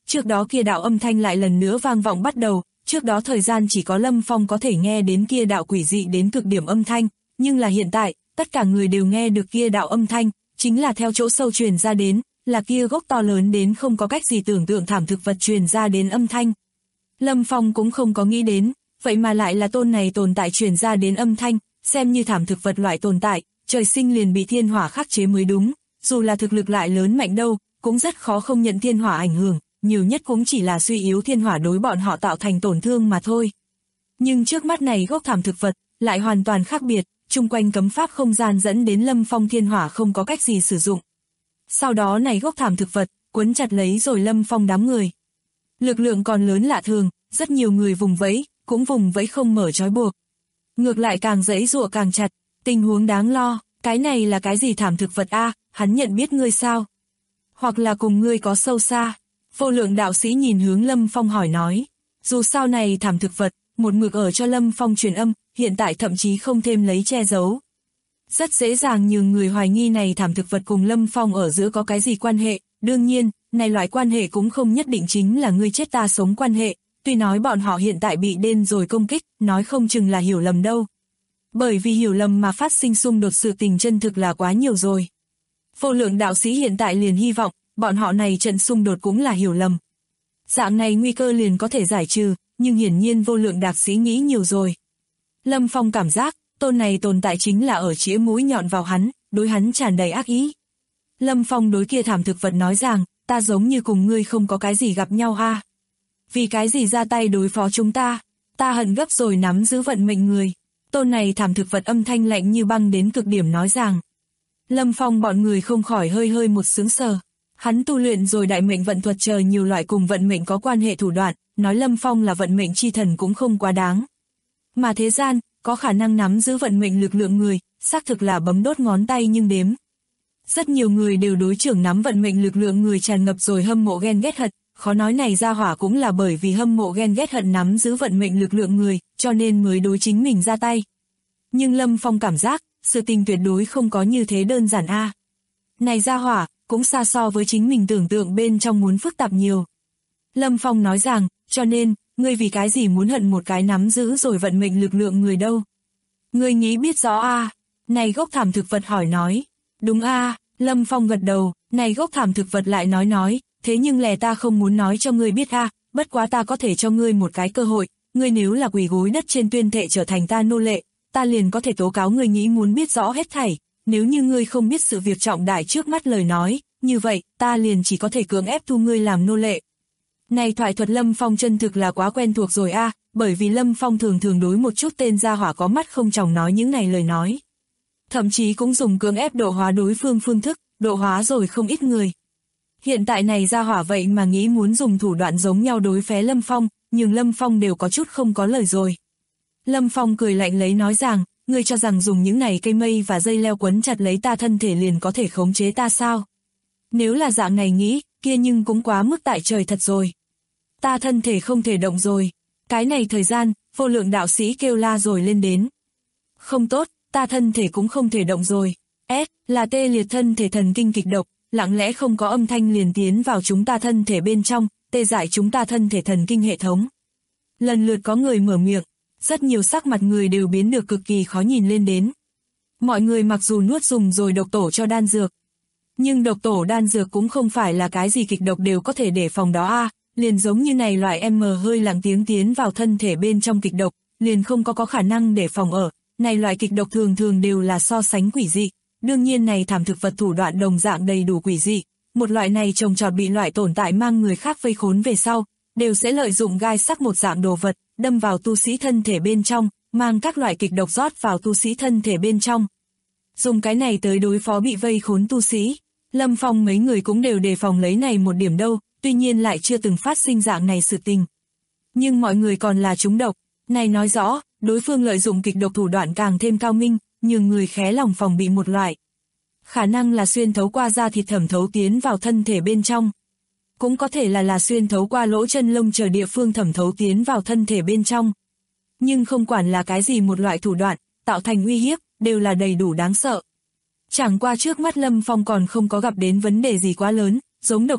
trước đó kia đạo âm thanh lại lần nữa vang vọng bắt đầu, trước đó thời gian chỉ có Lâm Phong có thể nghe đến kia đạo quỷ dị đến cực điểm âm thanh, nhưng là hiện tại, tất cả người đều nghe được kia đạo âm thanh, chính là theo chỗ sâu truyền ra đến, là kia gốc to lớn đến không có cách gì tưởng tượng thảm thực vật truyền ra đến âm thanh. Lâm Phong cũng không có nghĩ đến, vậy mà lại là tôn này tồn tại truyền ra đến âm thanh, xem như thảm thực vật loại tồn tại, trời sinh liền bị thiên hỏa khắc chế mới đúng, dù là thực lực lại lớn mạnh đâu, cũng rất khó không nhận thiên hỏa ảnh hưởng, nhiều nhất cũng chỉ là suy yếu thiên hỏa đối bọn họ tạo thành tổn thương mà thôi. Nhưng trước mắt này gốc thảm thực vật, lại hoàn toàn khác biệt, chung quanh cấm pháp không gian dẫn đến Lâm Phong thiên hỏa không có cách gì sử dụng. Sau đó này gốc thảm thực vật, quấn chặt lấy rồi Lâm Phong đám người. Lực lượng còn lớn lạ thường, rất nhiều người vùng vẫy, cũng vùng vẫy không mở trói buộc. Ngược lại càng giãy giụa càng chặt, tình huống đáng lo, cái này là cái gì thảm thực vật a, hắn nhận biết ngươi sao? Hoặc là cùng ngươi có sâu xa? Vô Lượng đạo sĩ nhìn hướng Lâm Phong hỏi nói. Dù sao này thảm thực vật, một mực ở cho Lâm Phong truyền âm, hiện tại thậm chí không thêm lấy che giấu. Rất dễ dàng nhường người hoài nghi này thảm thực vật cùng Lâm Phong ở giữa có cái gì quan hệ, đương nhiên, này loại quan hệ cũng không nhất định chính là ngươi chết ta sống quan hệ, tuy nói bọn họ hiện tại bị đen rồi công kích, nói không chừng là hiểu lầm đâu. Bởi vì hiểu lầm mà phát sinh xung đột sự tình chân thực là quá nhiều rồi. Vô Lượng đạo sĩ hiện tại liền hy vọng, bọn họ này trận xung đột cũng là hiểu lầm. Dạng này nguy cơ liền có thể giải trừ, nhưng hiển nhiên Vô Lượng đạo sĩ nghĩ nhiều rồi. Lâm Phong cảm giác, tôn này tồn tại chính là ở chĩa mũi nhọn vào hắn, đối hắn tràn đầy ác ý. Lâm Phong đối kia thảm thực vật nói rằng, ta giống như cùng ngươi không có cái gì gặp nhau ha. Vì cái gì ra tay đối phó chúng ta hận gấp rồi nắm giữ vận mệnh người. Tôn này thảm thực vật âm thanh lạnh như băng đến cực điểm nói rằng. Lâm Phong bọn người không khỏi hơi một sướng sờ. Hắn tu luyện rồi đại mệnh vận thuật chờ nhiều loại cùng vận mệnh có quan hệ thủ đoạn, nói Lâm Phong là vận mệnh chi thần cũng không quá đáng. Mà thế gian, có khả năng nắm giữ vận mệnh lực lượng người, xác thực là bấm đốt ngón tay nhưng đếm. Rất nhiều người đều đối trưởng nắm vận mệnh lực lượng người tràn ngập rồi hâm mộ ghen ghét hận, khó nói này ra hỏa cũng là bởi vì hâm mộ ghen ghét hận nắm giữ vận mệnh lực lượng người, cho nên mới đối chính mình ra tay. Nhưng Lâm Phong cảm giác, sự tình tuyệt đối không có như thế đơn giản a. Này ra hỏa, cũng xa so với chính mình tưởng tượng bên trong muốn phức tạp nhiều. Lâm Phong nói rằng, cho nên, ngươi vì cái gì muốn hận một cái nắm giữ rồi vận mệnh lực lượng người đâu? Ngươi nghĩ biết rõ a? Này gốc thảm thực vật hỏi nói. Đúng a, Lâm Phong gật đầu, này gốc thảm thực vật lại nói, thế nhưng lẽ ta không muốn nói cho ngươi biết a, bất quá ta có thể cho ngươi một cái cơ hội, ngươi nếu là quỳ gối đất trên tuyên thệ trở thành ta nô lệ, ta liền có thể tố cáo ngươi nghĩ muốn biết rõ hết thảy, nếu như ngươi không biết sự việc trọng đại trước mắt lời nói, như vậy, ta liền chỉ có thể cưỡng ép thu ngươi làm nô lệ. Này thoại thuật Lâm Phong chân thực là quá quen thuộc rồi a, bởi vì Lâm Phong thường đối một chút tên gia hỏa có mắt không tròng nói những này lời nói. Thậm chí cũng dùng cưỡng ép độ hóa đối phương phương thức, độ hóa rồi không ít người. Hiện tại này gia hỏa vậy mà nghĩ muốn dùng thủ đoạn giống nhau đối phé Lâm Phong, nhưng Lâm Phong đều có chút không có lời rồi. Lâm Phong cười lạnh lấy nói rằng, ngươi cho rằng dùng những này cây mây và dây leo quấn chặt lấy ta thân thể liền có thể khống chế ta sao? Nếu là dạng này nghĩ, kia nhưng cũng quá mức tại trời thật rồi. Ta thân thể không thể động rồi. Cái này thời gian, Vô Lượng đạo sĩ kêu la rồi lên đến. Không tốt, ta thân thể cũng không thể động rồi. Là tê liệt thân thể thần kinh kịch độc, lặng lẽ không có âm thanh liền tiến vào chúng ta thân thể bên trong, tê dại chúng ta thân thể thần kinh hệ thống. Lần lượt có người mở miệng, rất nhiều sắc mặt người đều biến được cực kỳ khó nhìn lên đến. Mọi người mặc dù nuốt dùng rồi độc tổ cho đan dược, nhưng độc tổ đan dược cũng không phải là cái gì kịch độc đều có thể đề phòng đó a, liền giống như này loại hơi lặng tiếng tiến vào thân thể bên trong kịch độc, liền không có khả năng để phòng ở, này loại kịch độc thường đều là so sánh quỷ dị, đương nhiên này thảm thực vật thủ đoạn đồng dạng đầy đủ quỷ dị, một loại này trồng trọt bị loại tồn tại mang người khác vây khốn về sau, đều sẽ lợi dụng gai sắc một dạng đồ vật, đâm vào tu sĩ thân thể bên trong, mang các loại kịch độc rót vào tu sĩ thân thể bên trong. Dùng cái này tới đối phó bị vây khốn tu sĩ, Lâm Phong mấy người cũng đều đề phòng lấy này một điểm đâu, tuy nhiên lại chưa từng phát sinh dạng này sự tình. Nhưng mọi người còn là trúng độc, này nói rõ, đối phương lợi dụng kịch độc thủ đoạn càng thêm cao minh, nhưng người khé lòng phòng bị một loại. Khả năng là xuyên thấu qua da thịt thẩm thấu tiến vào thân thể bên trong. Cũng có thể là xuyên thấu qua lỗ chân lông chờ địa phương thẩm thấu tiến vào thân thể bên trong. Nhưng không quản là cái gì một loại thủ đoạn, tạo thành uy hiếp, đều là đầy đủ đáng sợ. Chẳng qua trước mắt Lâm Phong còn không có gặp đến vấn đề gì quá lớn, giống độc tổ,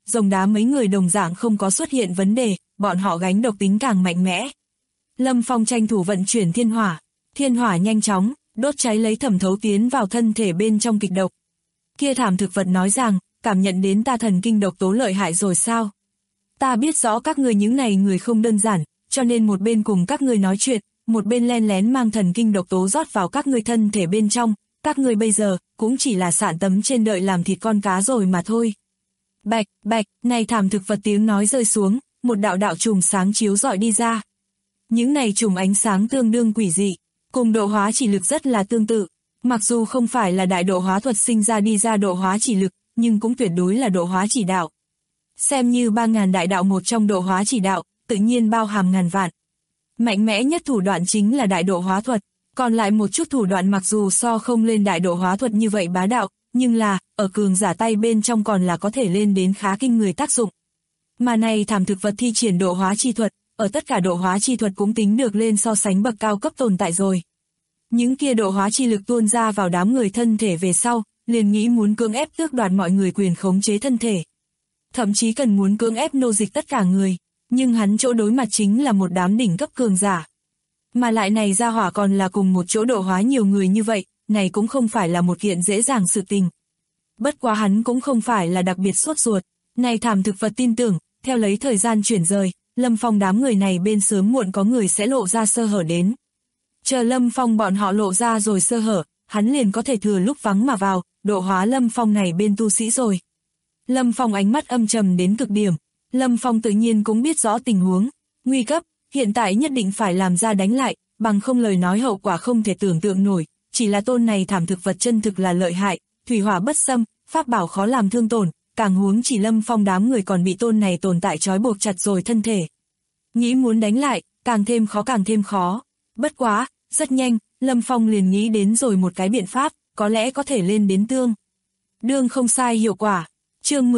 rồng đá mấy người đồng dạng không có xuất hiện vấn đề, bọn họ gánh độc tính càng mạnh mẽ. Lâm Phong tranh thủ vận chuyển thiên hỏa nhanh chóng, đốt cháy lấy thẩm thấu tiến vào thân thể bên trong kịch độc. Kia thảm thực vật nói rằng, cảm nhận đến ta thần kinh độc tố lợi hại rồi sao? Ta biết rõ các người những này người không đơn giản, cho nên một bên cùng các người nói chuyện, một bên len lén mang thần kinh độc tố rót vào các người thân thể bên trong, các người bây giờ cũng chỉ là sạn tấm trên đợi làm thịt con cá rồi mà thôi. Bạch, bạch, này thảm thực vật tiếng nói rơi xuống, một đạo đạo chùm sáng chiếu rọi đi ra. Những này chùm ánh sáng tương đương quỷ dị, cùng độ hóa chỉ lực rất là tương tự, mặc dù không phải là đại độ hóa thuật sinh ra đi ra độ hóa chỉ lực, nhưng cũng tuyệt đối là độ hóa chỉ đạo. Xem như 3.000 đại đạo một trong độ hóa chỉ đạo, tự nhiên bao hàm ngàn vạn. Mạnh mẽ nhất thủ đoạn chính là đại độ hóa thuật, còn lại một chút thủ đoạn mặc dù so không lên đại độ hóa thuật như vậy bá đạo, nhưng là, ở cường giả tay bên trong còn là có thể lên đến khá kinh người tác dụng. Mà này thảm thực vật thi triển độ hóa chi thuật, ở tất cả độ hóa chi thuật cũng tính được lên so sánh bậc cao cấp tồn tại rồi. Những kia độ hóa chi lực tuôn ra vào đám người thân thể về sau, liền nghĩ muốn cưỡng ép tước đoạt mọi người quyền khống chế thân thể. Thậm chí cần muốn cưỡng ép nô dịch tất cả người, nhưng hắn chỗ đối mặt chính là một đám đỉnh cấp cường giả. Mà lại này ra hỏa còn là cùng một chỗ độ hóa nhiều người như vậy, này cũng không phải là một kiện dễ dàng sự tình. Bất quá hắn cũng không phải là đặc biệt sốt ruột, này thảm thực vật tin tưởng, theo lấy thời gian chuyển rời, Lâm Phong đám người này bên sớm muộn có người sẽ lộ ra sơ hở đến. Chờ Lâm Phong bọn họ lộ ra rồi sơ hở, hắn liền có thể thừa lúc vắng mà vào, độ hóa Lâm Phong này bên tu sĩ rồi. Lâm Phong ánh mắt âm trầm đến cực điểm, Lâm Phong tự nhiên cũng biết rõ tình huống, nguy cấp, hiện tại nhất định phải làm ra đánh lại, bằng không lời nói hậu quả không thể tưởng tượng nổi, chỉ là tôn này thảm thực vật chân thực là lợi hại, thủy hỏa bất xâm, pháp bảo khó làm thương tổn, càng huống chỉ Lâm Phong đám người còn bị tôn này tồn tại trói buộc chặt rồi thân thể. Nghĩ muốn đánh lại, càng thêm khó. Bất quá, rất nhanh, Lâm Phong liền nghĩ đến rồi một cái biện pháp, có lẽ có thể lên đến tương. Đương không sai hiệu quả. Chương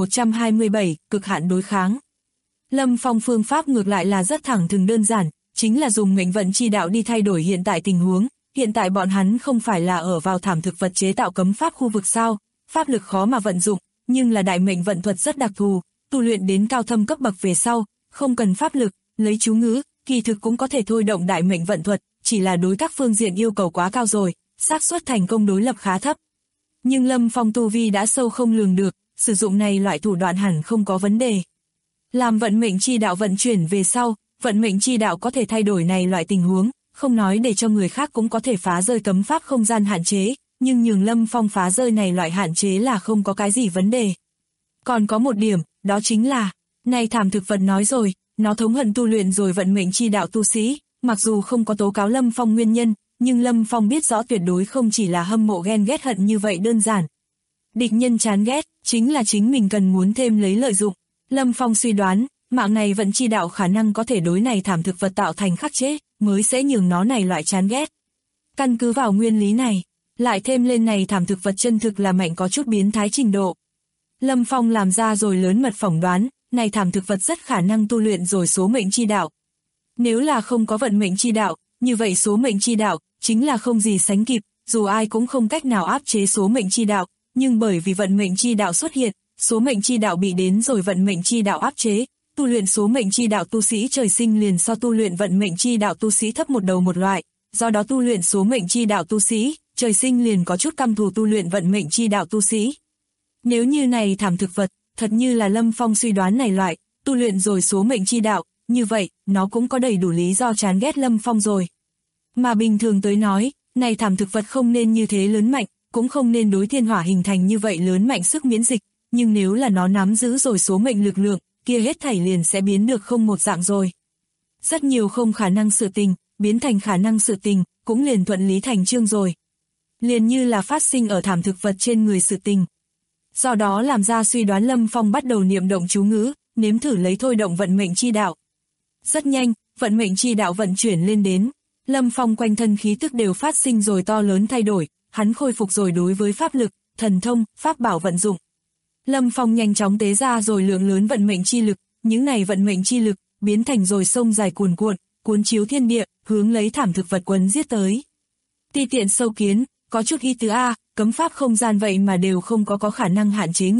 10.127, cực hạn đối kháng. Lâm Phong phương pháp ngược lại là rất thẳng thừng đơn giản, chính là dùng mệnh vận chi đạo đi thay đổi hiện tại tình huống. Hiện tại bọn hắn không phải là ở vào thảm thực vật chế tạo cấm pháp khu vực sao, pháp lực khó mà vận dụng, nhưng là đại mệnh vận thuật rất đặc thù, tu luyện đến cao thâm cấp bậc về sau, không cần pháp lực, lấy chú ngữ, kỳ thực cũng có thể thôi động đại mệnh vận thuật, chỉ là đối các phương diện yêu cầu quá cao rồi, xác suất thành công đối lập khá thấp. Nhưng Lâm Phong tu vi đã sâu không lường được, sử dụng này loại thủ đoạn hẳn không có vấn đề. Làm vận mệnh chi đạo vận chuyển về sau, vận mệnh chi đạo có thể thay đổi này loại tình huống, không nói để cho người khác cũng có thể phá rơi cấm pháp không gian hạn chế, nhưng nhường Lâm Phong phá rơi này loại hạn chế là không có cái gì vấn đề. Còn có một điểm, đó chính là, này thảm thực vật nói rồi, nó thống hận tu luyện rồi vận mệnh chi đạo tu sĩ, mặc dù không có tố cáo Lâm Phong nguyên nhân, nhưng Lâm Phong biết rõ tuyệt đối không chỉ là hâm mộ ghen ghét hận như vậy đơn giản. Địch nhân chán ghét, chính là chính mình cần muốn thêm lấy lợi dụng. Lâm Phong suy đoán, mạng này vận chi đạo khả năng có thể đối này thảm thực vật tạo thành khắc chế, mới sẽ nhường nó này loại chán ghét. Căn cứ vào nguyên lý này, lại thêm lên này thảm thực vật chân thực là mạnh có chút biến thái trình độ. Lâm Phong làm ra rồi lớn mật phỏng đoán, này thảm thực vật rất khả năng tu luyện rồi số mệnh chi đạo. Nếu là không có vận mệnh chi đạo, như vậy số mệnh chi đạo chính là không gì sánh kịp, dù ai cũng không cách nào áp chế số mệnh chi đạo, nhưng bởi vì vận mệnh chi đạo xuất hiện, số mệnh chi đạo bị đến rồi vận mệnh chi đạo áp chế, tu luyện số mệnh chi đạo tu sĩ trời sinh liền so tu luyện vận mệnh chi đạo tu sĩ thấp một đầu một loại, do đó tu luyện số mệnh chi đạo tu sĩ, trời sinh liền có chút căm thù tu luyện vận mệnh chi đạo tu sĩ. Nếu như này thảm thực vật, thật như là Lâm Phong suy đoán này loại, tu luyện rồi số mệnh chi đạo, như vậy, nó cũng có đầy đủ lý do chán ghét Lâm Phong rồi. Mà bình thường tới nói, này thảm thực vật không nên như thế lớn mạnh, cũng không nên đối thiên hỏa hình thành như vậy lớn mạnh sức miễn dịch, nhưng nếu là nó nắm giữ rồi số mệnh lực lượng, kia hết thảy liền sẽ biến được không một dạng rồi. Rất nhiều không khả năng sự tình, biến thành khả năng sự tình, cũng liền thuận lý thành chương rồi. Liền như là phát sinh ở thảm thực vật trên người sự tình. Do đó làm ra suy đoán Lâm Phong bắt đầu niệm động chú ngữ, nếm thử lấy thôi động vận mệnh chi đạo. Rất nhanh, vận mệnh chi đạo vận chuyển lên đến, Lâm Phong quanh thân khí tức đều phát sinh rồi to lớn thay đổi, hắn khôi phục rồi đối với pháp lực, thần thông, pháp bảo vận dụng. Lâm Phong nhanh chóng tế ra rồi lượng lớn vận mệnh chi lực, những này vận mệnh chi lực biến thành rồi sông dài cuồn cuộn, cuốn chiếu thiên địa, hướng lấy thảm thực vật quấn giết tới. Ti tiện sâu kiến, có chút ý tứ a, cấm pháp không gian vậy mà đều không có khả năng hạn chế ngươi,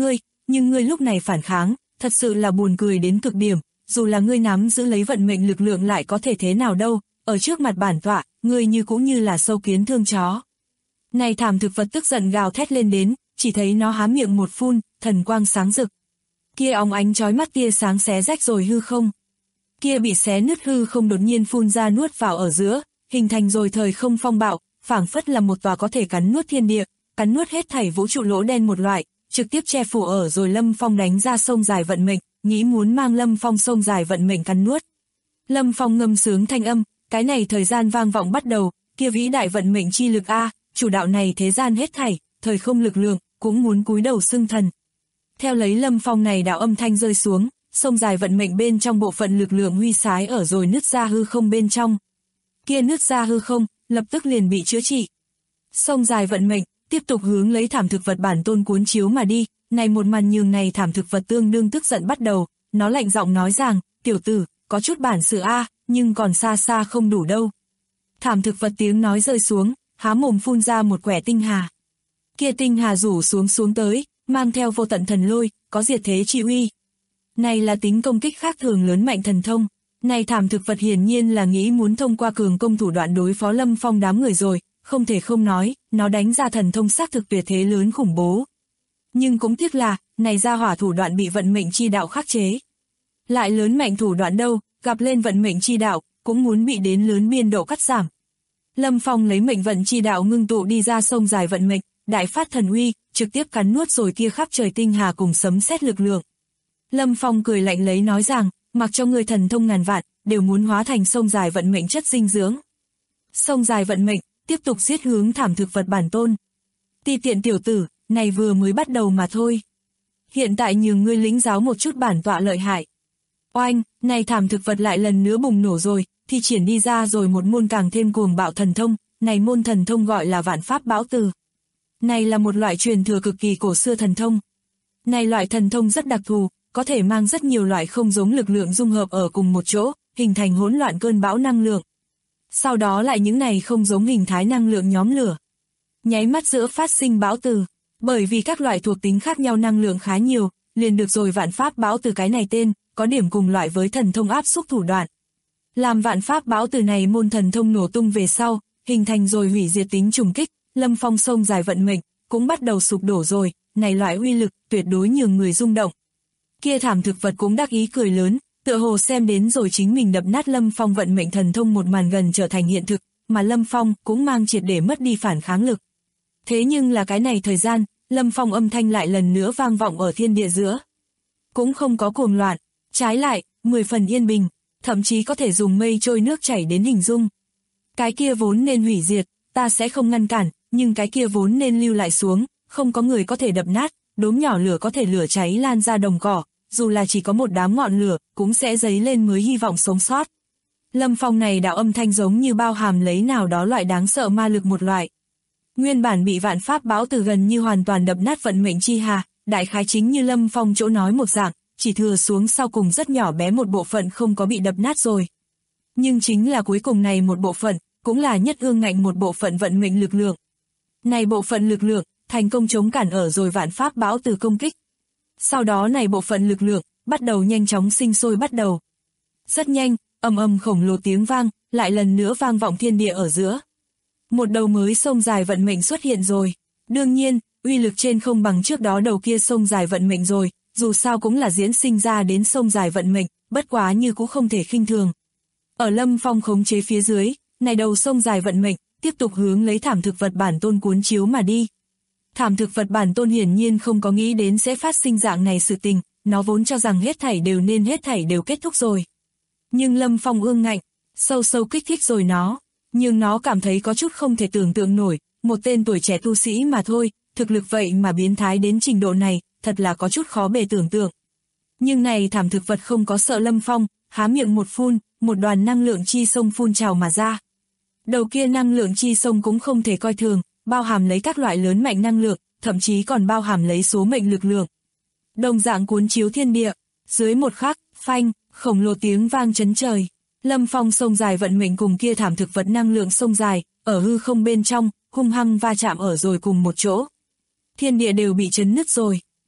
nhưng ngươi lúc này phản kháng, thật sự là buồn cười đến cực điểm, dù là ngươi nắm giữ lấy vận mệnh lực lượng lại có thể thế nào đâu, ở trước mặt bản tọa, ngươi như cũng như là sâu kiến thương chó. Này thảm thực vật tức giận gào thét lên đến, chỉ thấy nó há miệng một phun, thần quang sáng rực. Kia óng ánh chói mắt tia sáng xé rách rồi hư không. Kia bị xé nứt hư không đột nhiên phun ra nuốt vào ở giữa, hình thành rồi thời không phong bạo, phảng phất là một tòa có thể cắn nuốt thiên địa, cắn nuốt hết thảy vũ trụ lỗ đen một loại, trực tiếp che phủ ở rồi Lâm Phong đánh ra sông dài vận mệnh, nghĩ muốn mang Lâm Phong sông dài vận mệnh cắn nuốt. Lâm Phong ngâm sướng thanh âm, cái này thời gian vang vọng bắt đầu, kia vĩ đại vận mệnh chi lực a, chủ đạo này thế gian hết thảy, thời không lực lượng, cũng muốn cúi đầu xưng thần. Theo lấy Lâm Phong này đạo âm thanh rơi xuống, sông dài vận mệnh bên trong bộ phận lực lượng huy sái ở rồi nứt ra hư không bên trong. Kia nứt ra hư không, lập tức liền bị chữa trị. Sông dài vận mệnh, tiếp tục hướng lấy thảm thực vật bản tôn cuốn chiếu mà đi, này một màn nhường này thảm thực vật tương đương tức giận bắt đầu, nó lạnh giọng nói rằng, tiểu tử, có chút bản sự a, nhưng còn xa xa không đủ đâu. Thảm thực vật tiếng nói rơi xuống, há mồm phun ra một quẻ tinh hà. Kia tinh hà rủ xuống tới, mang theo vô tận thần lôi, có diệt thế chi uy. Này là tính công kích khác thường lớn mạnh thần thông. Này thảm thực vật hiển nhiên là nghĩ muốn thông qua cường công thủ đoạn đối phó Lâm Phong đám người rồi, không thể không nói, nó đánh ra thần thông xác thực tuyệt thế lớn khủng bố. Nhưng cũng tiếc là, này ra hỏa thủ đoạn bị vận mệnh chi đạo khắc chế. Lại lớn mạnh thủ đoạn đâu, gặp lên vận mệnh chi đạo, cũng muốn bị đến lớn biên độ cắt giảm. Lâm Phong lấy mệnh vận chi đạo ngưng tụ đi ra sông dài vận mệnh, đại phát thần uy, trực tiếp cắn nuốt rồi kia khắp trời tinh hà cùng sấm sét lực lượng. Lâm Phong cười lạnh lấy nói rằng, mặc cho người thần thông ngàn vạn, đều muốn hóa thành sông dài vận mệnh chất dinh dưỡng. Sông dài vận mệnh, tiếp tục giết hướng thảm thực vật bản tôn. Ti tiện tiểu tử, này vừa mới bắt đầu mà thôi. Hiện tại nhường ngươi lĩnh giáo một chút bản tọa lợi hại. Oanh, này thảm thực vật lại lần nữa bùng nổ rồi, thì triển đi ra rồi một môn càng thêm cuồng bạo thần thông, này môn thần thông gọi là vạn pháp bão từ. Này là một loại truyền thừa cực kỳ cổ xưa thần thông. Này loại thần thông rất đặc thù, có thể mang rất nhiều loại không giống lực lượng dung hợp ở cùng một chỗ, hình thành hỗn loạn cơn bão năng lượng. Sau đó lại những này không giống hình thái năng lượng nhóm lửa. Nháy mắt giữa phát sinh bão từ, bởi vì các loại thuộc tính khác nhau năng lượng khá nhiều, liền được rồi vạn pháp bão từ cái này tên, có điểm cùng loại với thần thông áp xúc thủ đoạn. Làm vạn pháp bão từ này môn thần thông nổ tung về sau, hình thành rồi hủy diệt tính trùng kích, Lâm Phong sông dài vận mệnh, cũng bắt đầu sụp đổ rồi, này loại uy lực tuyệt đối nhường người rung động. Kia thảm thực vật cũng đắc ý cười lớn, tựa hồ xem đến rồi chính mình đập nát Lâm Phong vận mệnh thần thông một màn gần trở thành hiện thực, mà Lâm Phong cũng mang triệt để mất đi phản kháng lực. Thế nhưng là cái này thời gian, Lâm Phong âm thanh lại lần nữa vang vọng ở thiên địa giữa. Cũng không có cuồng loạn, trái lại, 10 phần yên bình, thậm chí có thể dùng mây trôi nước chảy đến hình dung. Cái kia vốn nên hủy diệt, ta sẽ không ngăn cản, nhưng cái kia vốn nên lưu lại xuống, không có người có thể đập nát, đốm nhỏ lửa có thể lửa cháy lan ra đồng cỏ, dù là chỉ có một đám ngọn lửa, cũng sẽ dấy lên mới hy vọng sống sót. Lâm Phong này đạo âm thanh giống như bao hàm lấy nào đó loại đáng sợ ma lực một loại. Nguyên bản bị vạn pháp bão từ gần như hoàn toàn đập nát vận mệnh chi hà, đại khái chính như Lâm Phong chỗ nói một dạng, chỉ thừa xuống sau cùng rất nhỏ bé một bộ phận không có bị đập nát rồi. Nhưng chính là cuối cùng này một bộ phận, cũng là nhất ương ngạnh một bộ phận vận mệnh lực lượng. Này bộ phận lực lượng, thành công chống cản ở rồi vạn pháp bão từ công kích. Sau đó này bộ phận lực lượng, bắt đầu nhanh chóng sinh sôi bắt đầu. Rất nhanh, ầm ầm khổng lồ tiếng vang, lại lần nữa vang vọng thiên địa ở giữa. Một đầu mới sông dài vận mệnh xuất hiện rồi. Đương nhiên, uy lực trên không bằng trước đó đầu kia sông dài vận mệnh rồi, dù sao cũng là diễn sinh ra đến sông dài vận mệnh, bất quá như cũng không thể khinh thường. Ở Lâm Phong khống chế phía dưới, này đầu sông dài vận mệnh, tiếp tục hướng lấy thảm thực vật bản tôn cuốn chiếu mà đi. Thảm thực vật bản tôn hiển nhiên không có nghĩ đến sẽ phát sinh dạng này sự tình, nó vốn cho rằng hết thảy đều kết thúc rồi. Nhưng Lâm Phong ương ngạnh, sâu sâu kích thích rồi nó, nhưng nó cảm thấy có chút không thể tưởng tượng nổi, một tên tuổi trẻ tu sĩ mà thôi, thực lực vậy mà biến thái đến trình độ này, thật là có chút khó bề tưởng tượng. Nhưng này thảm thực vật không có sợ Lâm Phong, há miệng một phun, một đoàn năng lượng chi sông phun trào mà ra. Đầu kia năng lượng chi sông cũng không thể coi thường, bao hàm lấy các loại lớn mạnh năng lượng, thậm chí còn bao hàm lấy số mệnh lực lượng. Đồng dạng cuốn chiếu thiên địa, dưới một khắc, phanh, khổng lồ tiếng vang chấn trời. Lâm Phong sông dài vận mệnh cùng kia thảm thực vật năng lượng sông dài, ở hư không bên trong, hung hăng va chạm ở rồi cùng một chỗ. Thiên địa đều bị chấn nứt rồi.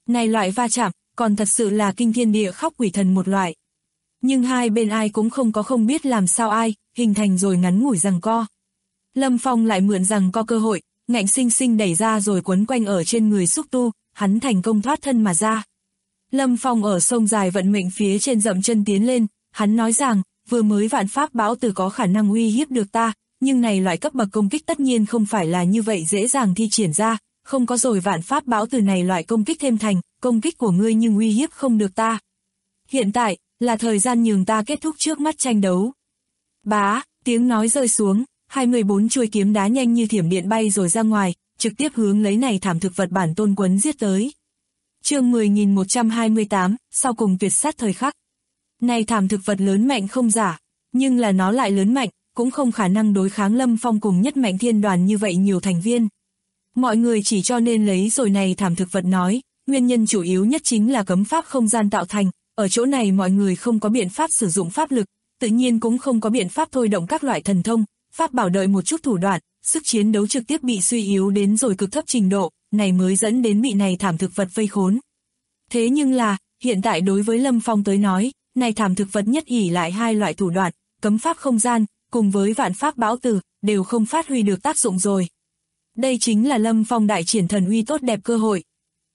Này loại va chạm, còn thật sự là kinh thiên địa khóc quỷ thần một loại. Nhưng hai bên ai cũng không biết làm sao ai, hình thành rồi ngắn ngủi giằng co. Lâm Phong lại mượn giằng co cơ hội, ngạnh sinh sinh đẩy ra rồi quấn quanh ở trên người xúc tu, hắn thành công thoát thân mà ra. Lâm Phong ở sông dài vận mệnh phía trên dậm chân tiến lên, hắn nói rằng, vừa mới vạn pháp bão từ có khả năng uy hiếp được ta, nhưng này loại cấp bậc công kích tất nhiên không phải là như vậy dễ dàng thi triển ra, không có rồi vạn pháp bão từ này loại công kích thêm thành, công kích của ngươi nhưng uy hiếp không được ta. Hiện tại, là thời gian nhường ta kết thúc trước mắt tranh đấu. Bá, tiếng nói rơi xuống, 24 chuôi kiếm đá nhanh như thiểm điện bay rồi ra ngoài, trực tiếp hướng lấy này thảm thực vật bản tôn quấn giết tới. Chương 10128, sau cùng tuyệt sát thời khắc. Này thảm thực vật lớn mạnh không giả, nhưng là nó lại lớn mạnh, cũng không khả năng đối kháng Lâm Phong cùng nhất mạnh thiên đoàn như vậy nhiều thành viên. Mọi người chỉ cho nên lấy rồi này thảm thực vật nói, nguyên nhân chủ yếu nhất chính là cấm pháp không gian tạo thành, ở chỗ này mọi người không có biện pháp sử dụng pháp lực, tự nhiên cũng không có biện pháp thôi động các loại thần thông, pháp bảo đợi một chút thủ đoạn, sức chiến đấu trực tiếp bị suy yếu đến rồi cực thấp trình độ, này mới dẫn đến bị này thảm thực vật vây khốn. Thế nhưng là, hiện tại đối với Lâm Phong tới nói, này thảm thực vật nhất ỷ lại hai loại thủ đoạn, cấm pháp không gian, cùng với vạn pháp bão từ, đều không phát huy được tác dụng rồi. Đây chính là Lâm Phong đại triển thần uy tốt đẹp cơ hội.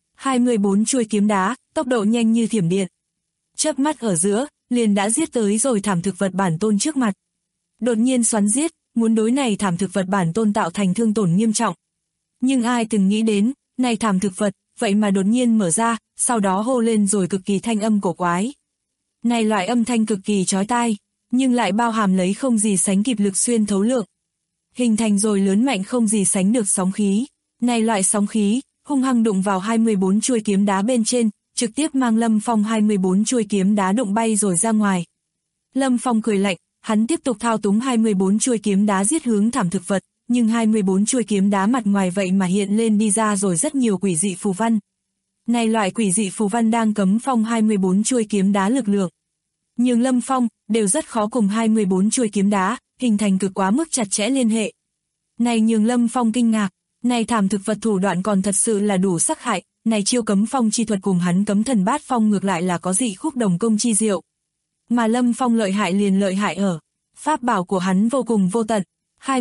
24 chuôi kiếm đá, tốc độ nhanh như thiểm điện. Chớp mắt ở giữa, liền đã giết tới rồi thảm thực vật bản tôn trước mặt. Đột nhiên xoắn giết, muốn đối này thảm thực vật bản tôn tạo thành thương tổn nghiêm trọng. Nhưng ai từng nghĩ đến, này thảm thực vật, vậy mà đột nhiên mở ra, sau đó hô lên rồi cực kỳ thanh âm cổ quái. Này loại âm thanh cực kỳ chói tai, nhưng lại bao hàm lấy không gì sánh kịp lực xuyên thấu lượng. Hình thành rồi lớn mạnh không gì sánh được sóng khí. Này loại sóng khí, hung hăng đụng vào 24 chuôi kiếm đá bên trên, trực tiếp mang Lâm Phong 24 chuôi kiếm đá đụng bay rồi ra ngoài. Lâm Phong cười lạnh, hắn tiếp tục thao túng 24 chuôi kiếm đá giết hướng thảm thực vật, nhưng 24 chuôi kiếm đá mặt ngoài vậy mà hiện lên đi ra rồi rất nhiều quỷ dị phù văn. Này loại quỷ dị phù văn đang cấm Phong 24 chuôi kiếm đá lực lượng. Nhưng Lâm Phong đều rất khó cùng 24 chuôi kiếm đá, hình thành cực quá mức chặt chẽ liên hệ. Này nhường Lâm Phong kinh ngạc, này thảm thực vật thủ đoạn còn thật sự là đủ sắc hại, này chiêu cấm phong chi thuật cùng hắn cấm thần bát phong ngược lại là có dị khúc đồng công chi diệu. Mà Lâm Phong lợi hại liền lợi hại ở, pháp bảo của hắn vô cùng vô tận,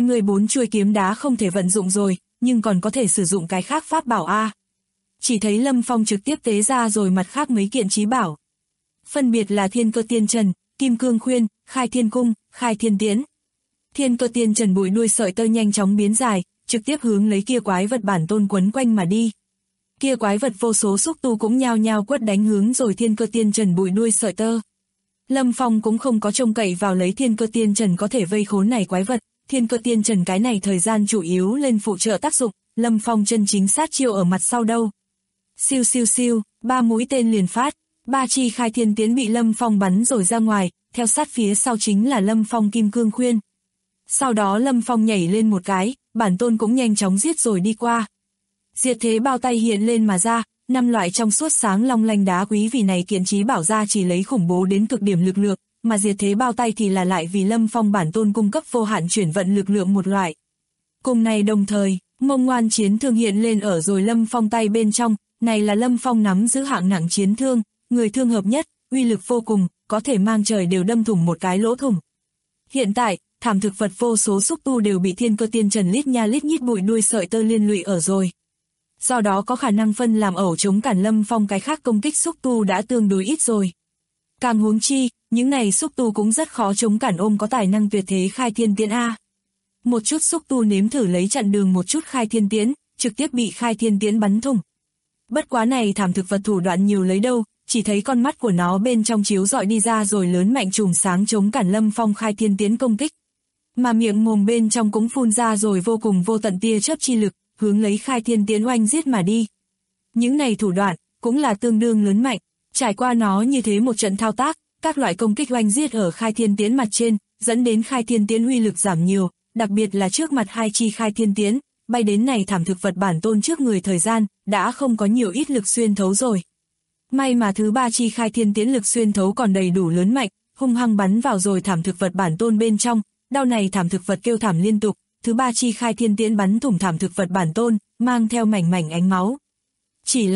24 chuôi kiếm đá không thể vận dụng rồi, nhưng còn có thể sử dụng cái khác pháp bảo A. Chỉ thấy Lâm Phong trực tiếp tế ra rồi mặt khác mấy kiện chí bảo. Phân biệt là Thiên Cơ Tiên Trần, Kim Cương Khuyên, Khai Thiên Cung, Khai Thiên Tiễn. Thiên Cơ Tiên Trần bụi đuôi sợi tơ nhanh chóng biến dài, trực tiếp hướng lấy kia quái vật bản tôn quấn quanh mà đi. Kia quái vật vô số xúc tu cũng nhao nhao quất đánh hướng rồi Thiên Cơ Tiên Trần bụi đuôi sợi tơ. Lâm Phong cũng không có trông cậy vào lấy Thiên Cơ Tiên Trần có thể vây khốn này quái vật, Thiên Cơ Tiên Trần cái này thời gian chủ yếu lên phụ trợ tác dụng, Lâm Phong chân chính sát chiêu ở mặt sau đâu. Siêu siêu siêu, 3 mũi tên liền phát, 3 chi Khai Thiên Tiễn bị Lâm Phong bắn rồi ra ngoài, theo sát phía sau chính là Lâm Phong Kim Cương Khuyên. Sau đó Lâm Phong nhảy lên một cái, bản tôn cũng nhanh chóng giết rồi đi qua. Diệt thế bao tay hiện lên mà ra, 5 loại trong suốt sáng long lanh đá quý vì này kiện chí bảo ra chỉ lấy khủng bố đến cực điểm lực lượng, mà diệt thế bao tay thì là lại vì Lâm Phong bản tôn cung cấp vô hạn chuyển vận lực lượng một loại. Cùng này đồng thời, Mông Ngoan chiến thương hiện lên ở rồi Lâm Phong tay bên trong, này là Lâm Phong nắm giữ hạng nặng chiến thương, người thương hợp nhất, uy lực vô cùng, có thể mang trời đều đâm thủng một cái lỗ thủng. Hiện tại, thảm thực vật vô số xúc tu đều bị Thiên Cơ Tiên Trần lít nha lít nhít bụi đuôi sợi tơ liên lụy ở rồi. Do đó có khả năng phân làm ẩu chống cản Lâm Phong cái khác công kích xúc tu đã tương đối ít rồi. Càng huống chi, những này xúc tu cũng rất khó chống cản ôm có tài năng tuyệt thế Khai Thiên Tiễn A. Một chút xúc tu nếm thử lấy chặn đường một chút Khai Thiên Tiễn, trực tiếp bị Khai Thiên Tiễn bắn thủng. Bất quá này thảm thực vật thủ đoạn nhiều lấy đâu, chỉ thấy con mắt của nó bên trong chiếu rọi đi ra rồi lớn mạnh chùm sáng chống cản Lâm Phong Khai Thiên Tiễn công kích. Mà miệng mồm bên trong cũng phun ra rồi vô cùng vô tận tia chớp chi lực, hướng lấy Khai Thiên Tiễn oanh giết mà đi. Những này thủ đoạn, cũng là tương đương lớn mạnh, trải qua nó như thế một trận thao tác, các loại công kích oanh giết ở Khai Thiên Tiễn mặt trên, dẫn đến Khai Thiên Tiễn uy lực giảm nhiều, đặc biệt là trước mặt 2 chi Khai Thiên Tiễn, bay đến này thảm thực vật bản tôn trước người thời gian, đã không có nhiều ít lực xuyên thấu rồi. May mà thứ 3 chi Khai Thiên Tiễn lực xuyên thấu còn đầy đủ lớn mạnh, hung hăng bắn vào rồi thảm thực vật bản tôn bên trong, đau này thảm thực vật kêu thảm liên tục, thứ 3 chi Khai Thiên Tiễn bắn thủng thảm thực vật bản tôn, mang theo mảnh mảnh ánh máu. Chỉ là,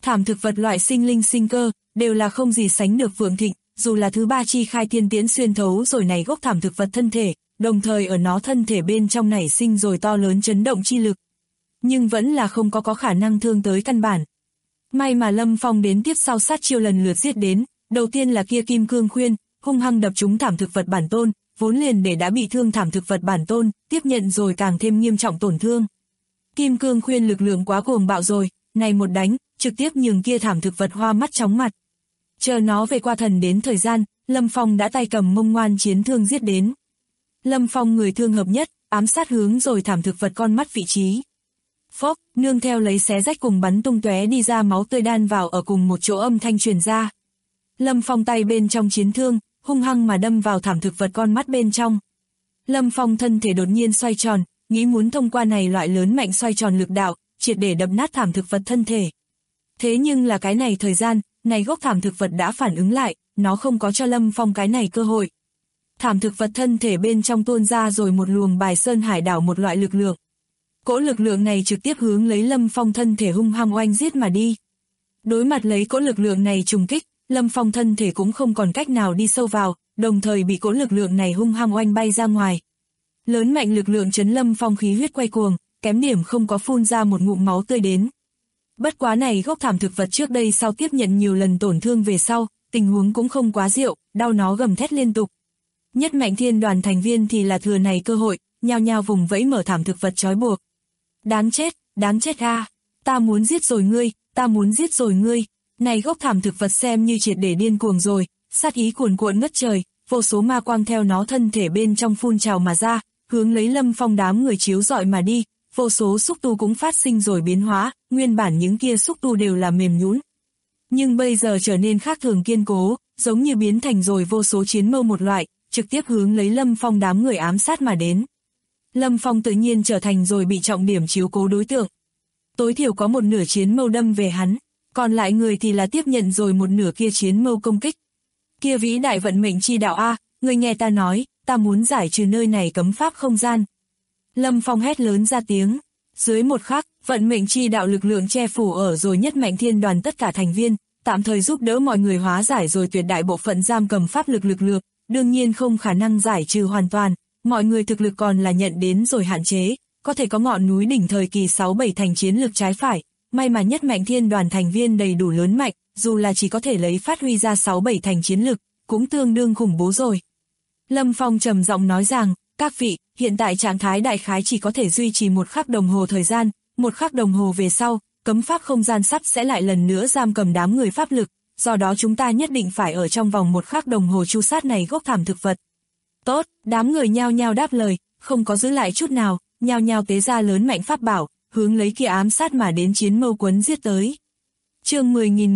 Thảm thực vật loại sinh linh sinh cơ, đều là không gì sánh được vượng thịnh, dù là thứ 3 chi khai thiên tiễn xuyên thấu rồi này gốc thảm thực vật thân thể, đồng thời ở nó thân thể bên trong nảy sinh rồi to lớn chấn động chi lực. Nhưng vẫn là không có khả năng thương tới căn bản. May mà Lâm Phong đến tiếp sau sát chiêu lần lượt giết đến, đầu tiên là kia kim cương khuyên, hung hăng đập trúng thảm thực vật bản tôn, vốn liền để đã bị thương thảm thực vật bản tôn, tiếp nhận rồi càng thêm nghiêm trọng tổn thương. Kim cương khuyên lực lượng quá cuồng bạo rồi, này một đánh, trực tiếp nhường kia thảm thực vật hoa mắt chóng mặt. Chờ nó về qua thần đến thời gian, Lâm Phong đã tay cầm mông ngoan chiến thương giết đến. Lâm Phong người thương hợp nhất, ám sát hướng rồi thảm thực vật con mắt vị trí. Phốc, nương theo lấy xé rách cùng bắn tung tóe đi ra máu tươi đan vào ở cùng một chỗ âm thanh truyền ra. Lâm Phong tay bên trong chiến thương, hung hăng mà đâm vào thảm thực vật con mắt bên trong. Lâm Phong thân thể đột nhiên xoay tròn, nghĩ muốn thông qua này loại lớn mạnh xoay tròn lực đạo, triệt để đập nát thảm thực vật thân thể. Thế nhưng là cái này thời gian, này gốc thảm thực vật đã phản ứng lại, nó không có cho Lâm Phong cái này cơ hội. Thảm thực vật thân thể bên trong tuôn ra rồi một luồng bài sơn hải đảo một loại lực lượng. Cỗ lực lượng này trực tiếp hướng lấy Lâm Phong thân thể hung hăng oanh giết mà đi. Đối mặt lấy cỗ lực lượng này trùng kích, Lâm Phong thân thể cũng không còn cách nào đi sâu vào, đồng thời bị cỗ lực lượng này hung hăng oanh bay ra ngoài. Lớn mạnh lực lượng chấn Lâm Phong khí huyết quay cuồng, kém điểm không có phun ra một ngụm máu tươi đến. Bất quá này gốc thảm thực vật trước đây sau tiếp nhận nhiều lần tổn thương về sau, tình huống cũng không quá diệu, đau nó gầm thét liên tục. Nhất Mạnh Thiên đoàn thành viên thì là thừa này cơ hội, nhao nhao vùng vẫy mở thảm thực vật trói buộc. Đáng chết a, ta muốn giết rồi ngươi, ta muốn giết rồi ngươi. Này gốc thảm thực vật xem như triệt để điên cuồng rồi, sát ý cuồn cuộn ngất trời, vô số ma quang theo nó thân thể bên trong phun trào mà ra, hướng lấy Lâm Phong đám người chiếu rọi mà đi, vô số xúc tu cũng phát sinh rồi biến hóa, nguyên bản những kia xúc tu đều là mềm nhũn, nhưng bây giờ trở nên khác thường kiên cố, giống như biến thành rồi vô số chiến mâu một loại, trực tiếp hướng lấy Lâm Phong đám người ám sát mà đến. Lâm Phong tự nhiên trở thành rồi bị trọng điểm chiếu cố đối tượng. Tối thiểu có một nửa chiến mâu đâm về hắn, còn lại người thì là tiếp nhận rồi một nửa kia chiến mâu công kích. Kia vĩ đại vận mệnh chi đạo a, ngươi nghe ta nói, ta muốn giải trừ nơi này cấm pháp không gian. Lâm Phong hét lớn ra tiếng, dưới một khắc, vận mệnh chi đạo lực lượng che phủ ở rồi Nhất Mạnh Thiên đoàn tất cả thành viên, tạm thời giúp đỡ mọi người hóa giải rồi tuyệt đại bộ phận giam cầm pháp lực lực lượng, đương nhiên không khả năng giải trừ hoàn toàn, mọi người thực lực còn là nhận đến rồi hạn chế, có thể có ngọn núi đỉnh thời kỳ 6-7 thành chiến lực trái phải, may mà Nhất Mạnh Thiên đoàn thành viên đầy đủ lớn mạnh, dù là chỉ có thể lấy phát huy ra 6-7 thành chiến lực, cũng tương đương khủng bố rồi. Lâm Phong trầm giọng nói rằng, các vị, hiện tại trạng thái đại khái chỉ có thể duy trì 1 khắc đồng hồ thời gian, 1 khắc đồng hồ về sau, cấm pháp không gian sắp sẽ lại lần nữa giam cầm đám người pháp lực, do đó chúng ta nhất định phải ở trong vòng 1 khắc đồng hồ tru sát này gốc thảm thực vật. Tốt, đám người nhao nhao đáp lời, không có giữ lại chút nào, nhao nhao tế ra lớn mạnh pháp bảo, hướng lấy kia ám sát mà đến chiến mâu quấn giết tới. Chương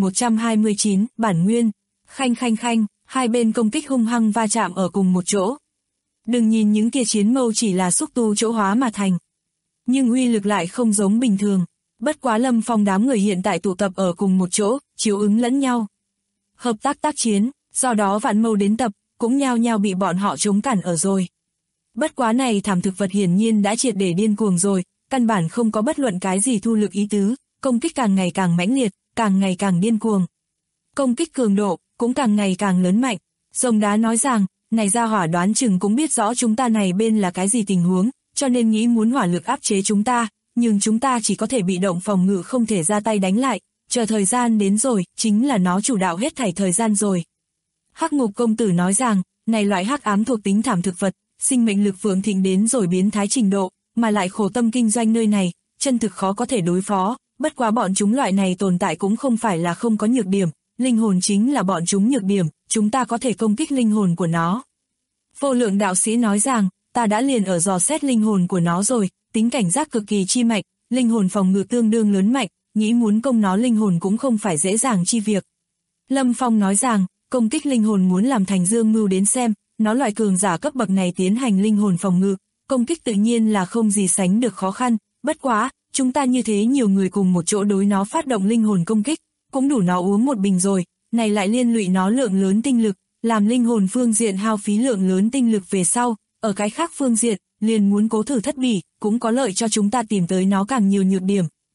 10.129, bản nguyên, khanh, hai bên công kích hung hăng va chạm ở cùng một chỗ. Đừng nhìn những kia chiến mâu chỉ là xúc tu chỗ hóa mà thành, nhưng uy lực lại không giống bình thường. Bất quá Lâm Phong đám người hiện tại tụ tập ở cùng một chỗ, chiếu ứng lẫn nhau, hợp tác chiến, do đó vạn mâu đến tập, cũng nhao nhao bị bọn họ chống cản ở rồi. Bất quá này thảm thực vật hiển nhiên đã triệt để điên cuồng rồi, căn bản không có bất luận cái gì thu lực ý tứ, công kích càng ngày càng mãnh liệt, càng ngày càng điên cuồng. Công kích cường độ cũng càng ngày càng lớn mạnh. Rồng đá nói rằng, này ra hỏa đoán chừng cũng biết rõ chúng ta này bên là cái gì tình huống, cho nên nghĩ muốn hỏa lực áp chế chúng ta, nhưng chúng ta chỉ có thể bị động phòng ngự không thể ra tay đánh lại, chờ thời gian đến rồi, chính là nó chủ đạo hết thảy thời gian rồi. Hắc Ngục công tử nói rằng, này loại hắc ám thuộc tính thảm thực vật, sinh mệnh lực vượng thịnh đến rồi biến thái trình độ, mà lại khổ tâm kinh doanh nơi này, chân thực khó có thể đối phó, bất quá bọn chúng loại này tồn tại cũng không phải là không có nhược điểm, linh hồn chính là bọn chúng nhược điểm, chúng ta có thể công kích linh hồn của nó. Vô Lượng đạo sĩ nói rằng, ta đã liền ở dò xét linh hồn của nó rồi, tính cảnh giác cực kỳ chi mạnh, linh hồn phòng ngự tương đương lớn mạnh, nghĩ muốn công nó linh hồn cũng không phải dễ dàng chi việc. Lâm Phong nói rằng, công kích linh hồn muốn làm thành dương mưu đến xem, nó loại cường giả cấp bậc này tiến hành linh hồn phòng ngự, công kích tự nhiên là không gì sánh được khó khăn, bất quá, chúng ta như thế nhiều người cùng một chỗ đối nó phát động linh hồn công kích, cũng đủ nó uống một bình rồi, này lại liên lụy nó lượng lớn tinh lực, làm linh hồn phương diện hao phí lượng lớn tinh lực về sau, ở cái khác phương diện, liền muốn cố thử thất bỉ, cũng có lợi cho chúng ta tìm tới nó càng nhiều nhược điểm.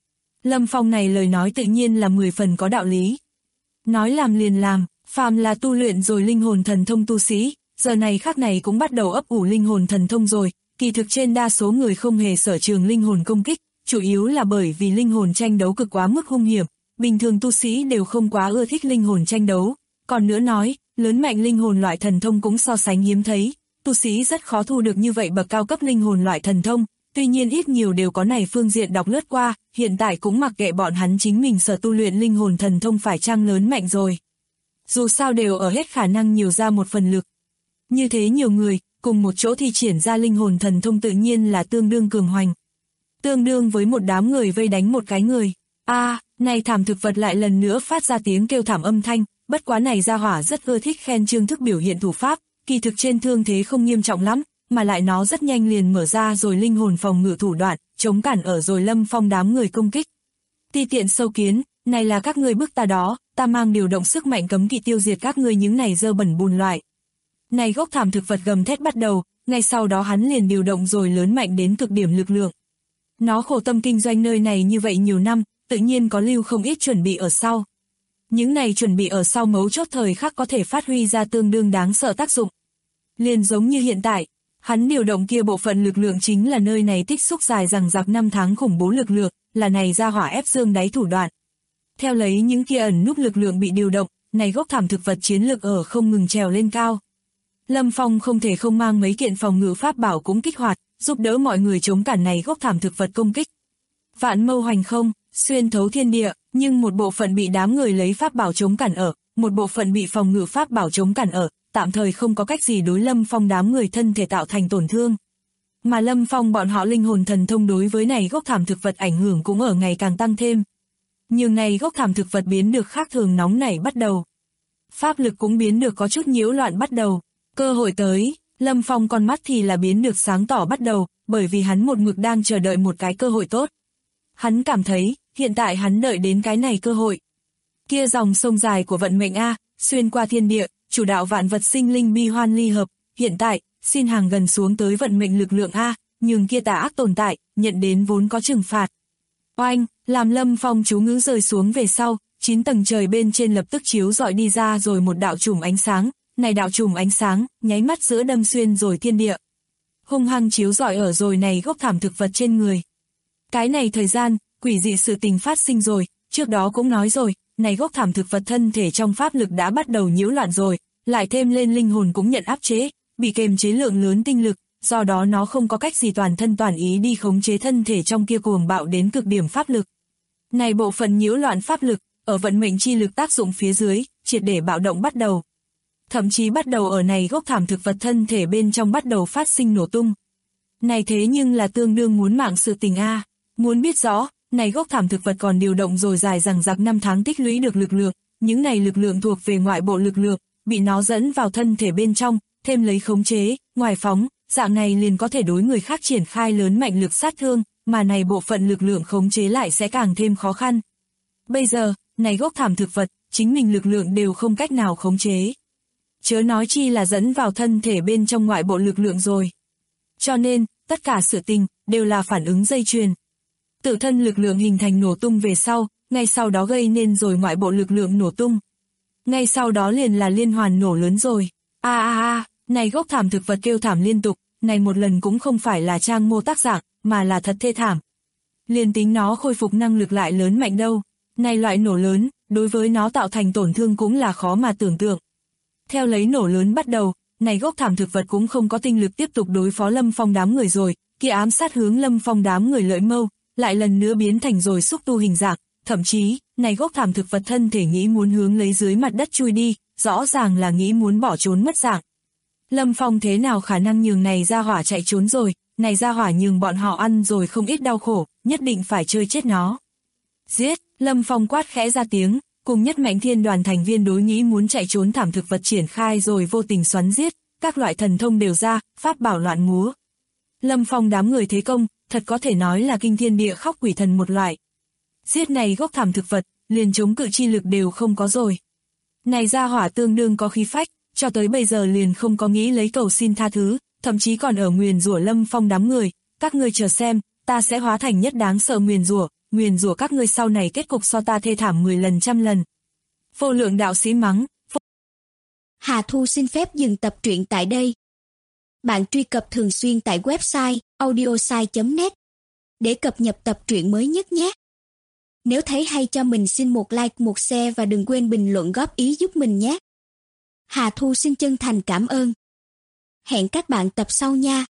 Lâm Phong này lời nói tự nhiên là 10 phần có đạo lý. Nói làm liền làm, phàm là tu luyện rồi linh hồn thần thông tu sĩ, giờ này khắc này cũng bắt đầu ấp ủ linh hồn thần thông rồi, kỳ thực trên đa số người không hề sở trường linh hồn công kích, chủ yếu là bởi vì linh hồn tranh đấu cực quá mức hung hiểm, bình thường tu sĩ đều không quá ưa thích linh hồn tranh đấu, còn nữa nói, lớn mạnh linh hồn loại thần thông cũng so sánh hiếm thấy, tu sĩ rất khó thu được như vậy bậc cao cấp linh hồn loại thần thông, tuy nhiên ít nhiều đều có này phương diện đọc lướt qua, hiện tại cũng mặc kệ bọn hắn chính mình sở tu luyện linh hồn thần thông phải chăng lớn mạnh rồi. Dù sao đều ở hết khả năng nhiều ra một phần lực. Như thế nhiều người, cùng một chỗ thi triển ra linh hồn thần thông tự nhiên là tương đương cường hoành. Tương đương với một đám người vây đánh một cái người. Này thảm thực vật lại lần nữa phát ra tiếng kêu thảm âm thanh, bất quá này gia hỏa rất ưa thích khen Trương Thức biểu hiện thủ pháp, kỳ thực trên thương thế không nghiêm trọng lắm, mà lại nó rất nhanh liền mở ra rồi linh hồn phòng ngự thủ đoạn, chống cản ở rồi Lâm Phong đám người công kích. Ti tiện sâu kiến, này là các ngươi bức ta đó, ta mang điều động sức mạnh cấm kỵ tiêu diệt các ngươi những này dơ bẩn bùn loại. Này gốc thảm thực vật gầm thét bắt đầu, ngay sau đó hắn liền điều động rồi lớn mạnh đến cực điểm lực lượng. Nó khổ tâm kinh doanh nơi này như vậy nhiều năm, tự nhiên có lưu không ít chuẩn bị ở sau. Những này chuẩn bị ở sau mấu chốt thời khắc có thể phát huy ra tương đương đáng sợ tác dụng. Liền giống như hiện tại, hắn điều động kia bộ phận lực lượng chính là nơi này tích xúc dài dằng dặc 5 tháng khủng bố lực lượng, là này ra hỏa ép dương đáy thủ đoạn. Theo lấy những kia ẩn núp lực lượng bị điều động, này gốc thảm thực vật chiến lực ở không ngừng trèo lên cao. Lâm Phong không thể không mang mấy kiện phòng ngự pháp bảo cũng kích hoạt, giúp đỡ mọi người chống cản này gốc thảm thực vật công kích. Vạn mâu hoành không, xuyên thấu thiên địa, nhưng một bộ phận bị đám người lấy pháp bảo chống cản ở, một bộ phận bị phòng ngự pháp bảo chống cản ở, tạm thời không có cách gì đối Lâm Phong đám người thân thể tạo thành tổn thương. Mà Lâm Phong bọn họ linh hồn thần thông đối với này gốc thảm thực vật ảnh hưởng cũng ở ngày càng tăng thêm. Nhưng này gốc thảm thực vật biến được khác thường nóng nảy bắt đầu. Pháp lực cũng biến được có chút nhiễu loạn bắt đầu. Cơ hội tới, Lâm Phong con mắt thì là biến được sáng tỏ bắt đầu, bởi vì hắn một mực đang chờ đợi một cái cơ hội tốt. Hắn cảm thấy, hiện tại hắn đợi đến cái này cơ hội. Kia dòng sông dài của vận mệnh A, xuyên qua thiên địa, chủ đạo vạn vật sinh linh bi hoan ly hợp, hiện tại, xin hàng gần xuống tới vận mệnh lực lượng A, nhường kia tà ác tồn tại, nhận đến vốn có trừng phạt. Oanh, làm Lâm Phong chú ngữ rơi xuống về sau, 9 tầng trời bên trên lập tức chiếu rọi đi ra rồi một đạo chùm ánh sáng, này đạo chùm ánh sáng, nháy mắt giữa đâm xuyên rồi thiên địa. Hung hăng chiếu rọi ở rồi này gốc thảm thực vật trên người. Cái này thời gian, quỷ dị sự tình phát sinh rồi, trước đó cũng nói rồi, này gốc thảm thực vật thân thể trong pháp lực đã bắt đầu nhiễu loạn rồi, lại thêm lên linh hồn cũng nhận áp chế, bị kềm chế lượng lớn tinh lực, do đó nó không có cách gì toàn thân toàn ý đi khống chế thân thể trong kia cuồng bạo đến cực điểm pháp lực. Này bộ phận nhiễu loạn pháp lực, ở vận mệnh chi lực tác dụng phía dưới, triệt để bạo động bắt đầu. Thậm chí bắt đầu ở này gốc thảm thực vật thân thể bên trong bắt đầu phát sinh nổ tung. Này thế nhưng là tương đương muốn mạng sự tình A, muốn biết rõ, này gốc thảm thực vật còn điều động rồi dài dằng dặc 5 tháng tích lũy được lực lượng, những này lực lượng thuộc về ngoại bộ lực lượng, bị nó dẫn vào thân thể bên trong, thêm lấy khống chế, ngoài phóng, dạng này liền có thể đối người khác triển khai lớn mạnh lực sát thương, mà này bộ phận lực lượng khống chế lại sẽ càng thêm khó khăn. Bây giờ, này gốc thảm thực vật, chính mình lực lượng đều không cách nào khống chế. Chớ nói chi là dẫn vào thân thể bên trong ngoại bộ lực lượng rồi. Cho nên, tất cả sự tình, đều là phản ứng dây chuyền. Tự thân lực lượng hình thành nổ tung về sau, ngay sau đó gây nên rồi ngoại bộ lực lượng nổ tung. Ngay sau đó liền là liên hoàn nổ lớn rồi. Này gốc thảm thực vật kêu thảm liên tục, này một lần cũng không phải là trang mô tác dạng, mà là thật thê thảm. Liền tính nó khôi phục năng lực lại lớn mạnh đâu. Này loại nổ lớn, đối với nó tạo thành tổn thương cũng là khó mà tưởng tượng. Theo lấy nổ lớn bắt đầu, này gốc thảm thực vật cũng không có tinh lực tiếp tục đối phó Lâm Phong đám người rồi, kia ám sát hướng Lâm Phong đám người lợi mâu, lại lần nữa biến thành rồi xúc tu hình dạng, thậm chí, này gốc thảm thực vật thân thể nghĩ muốn hướng lấy dưới mặt đất chui đi, rõ ràng là nghĩ muốn bỏ trốn mất dạng. Lâm Phong thế nào khả năng nhường này ra hỏa chạy trốn rồi, này ra hỏa nhường bọn họ ăn rồi không ít đau khổ, nhất định phải chơi chết nó. Giết, Lâm Phong quát khẽ ra tiếng, cùng nhất mạnh thiên đoàn thành viên đối nghĩ muốn chạy trốn thảm thực vật triển khai rồi vô tình xoắn giết, các loại thần thông đều ra, pháp bảo loạn múa. Lâm Phong đám người thế công, thật có thể nói là kinh thiên địa khóc quỷ thần một loại. Giết này gốc thảm thực vật, liền chống cự chi lực đều không có rồi. Này ra hỏa tương đương có khí phách, cho tới bây giờ liền không có nghĩ lấy cầu xin tha thứ, thậm chí còn ở nguyền rủa Lâm Phong đám người, các ngươi chờ xem, ta sẽ hóa thành nhất đáng sợ nguyền rủa, nguyền rủa các ngươi sau này kết cục so ta thê thảm 10 lần trăm lần. Vô Lượng đạo sĩ mắng. Hà Thu xin phép dừng tập truyện tại đây. Bạn truy cập thường xuyên tại website audiosai.net để cập nhật tập truyện mới nhất nhé. Nếu thấy hay cho mình xin một like, một share và đừng quên bình luận góp ý giúp mình nhé. Hà Thu xin chân thành cảm ơn. Hẹn các bạn tập sau nha.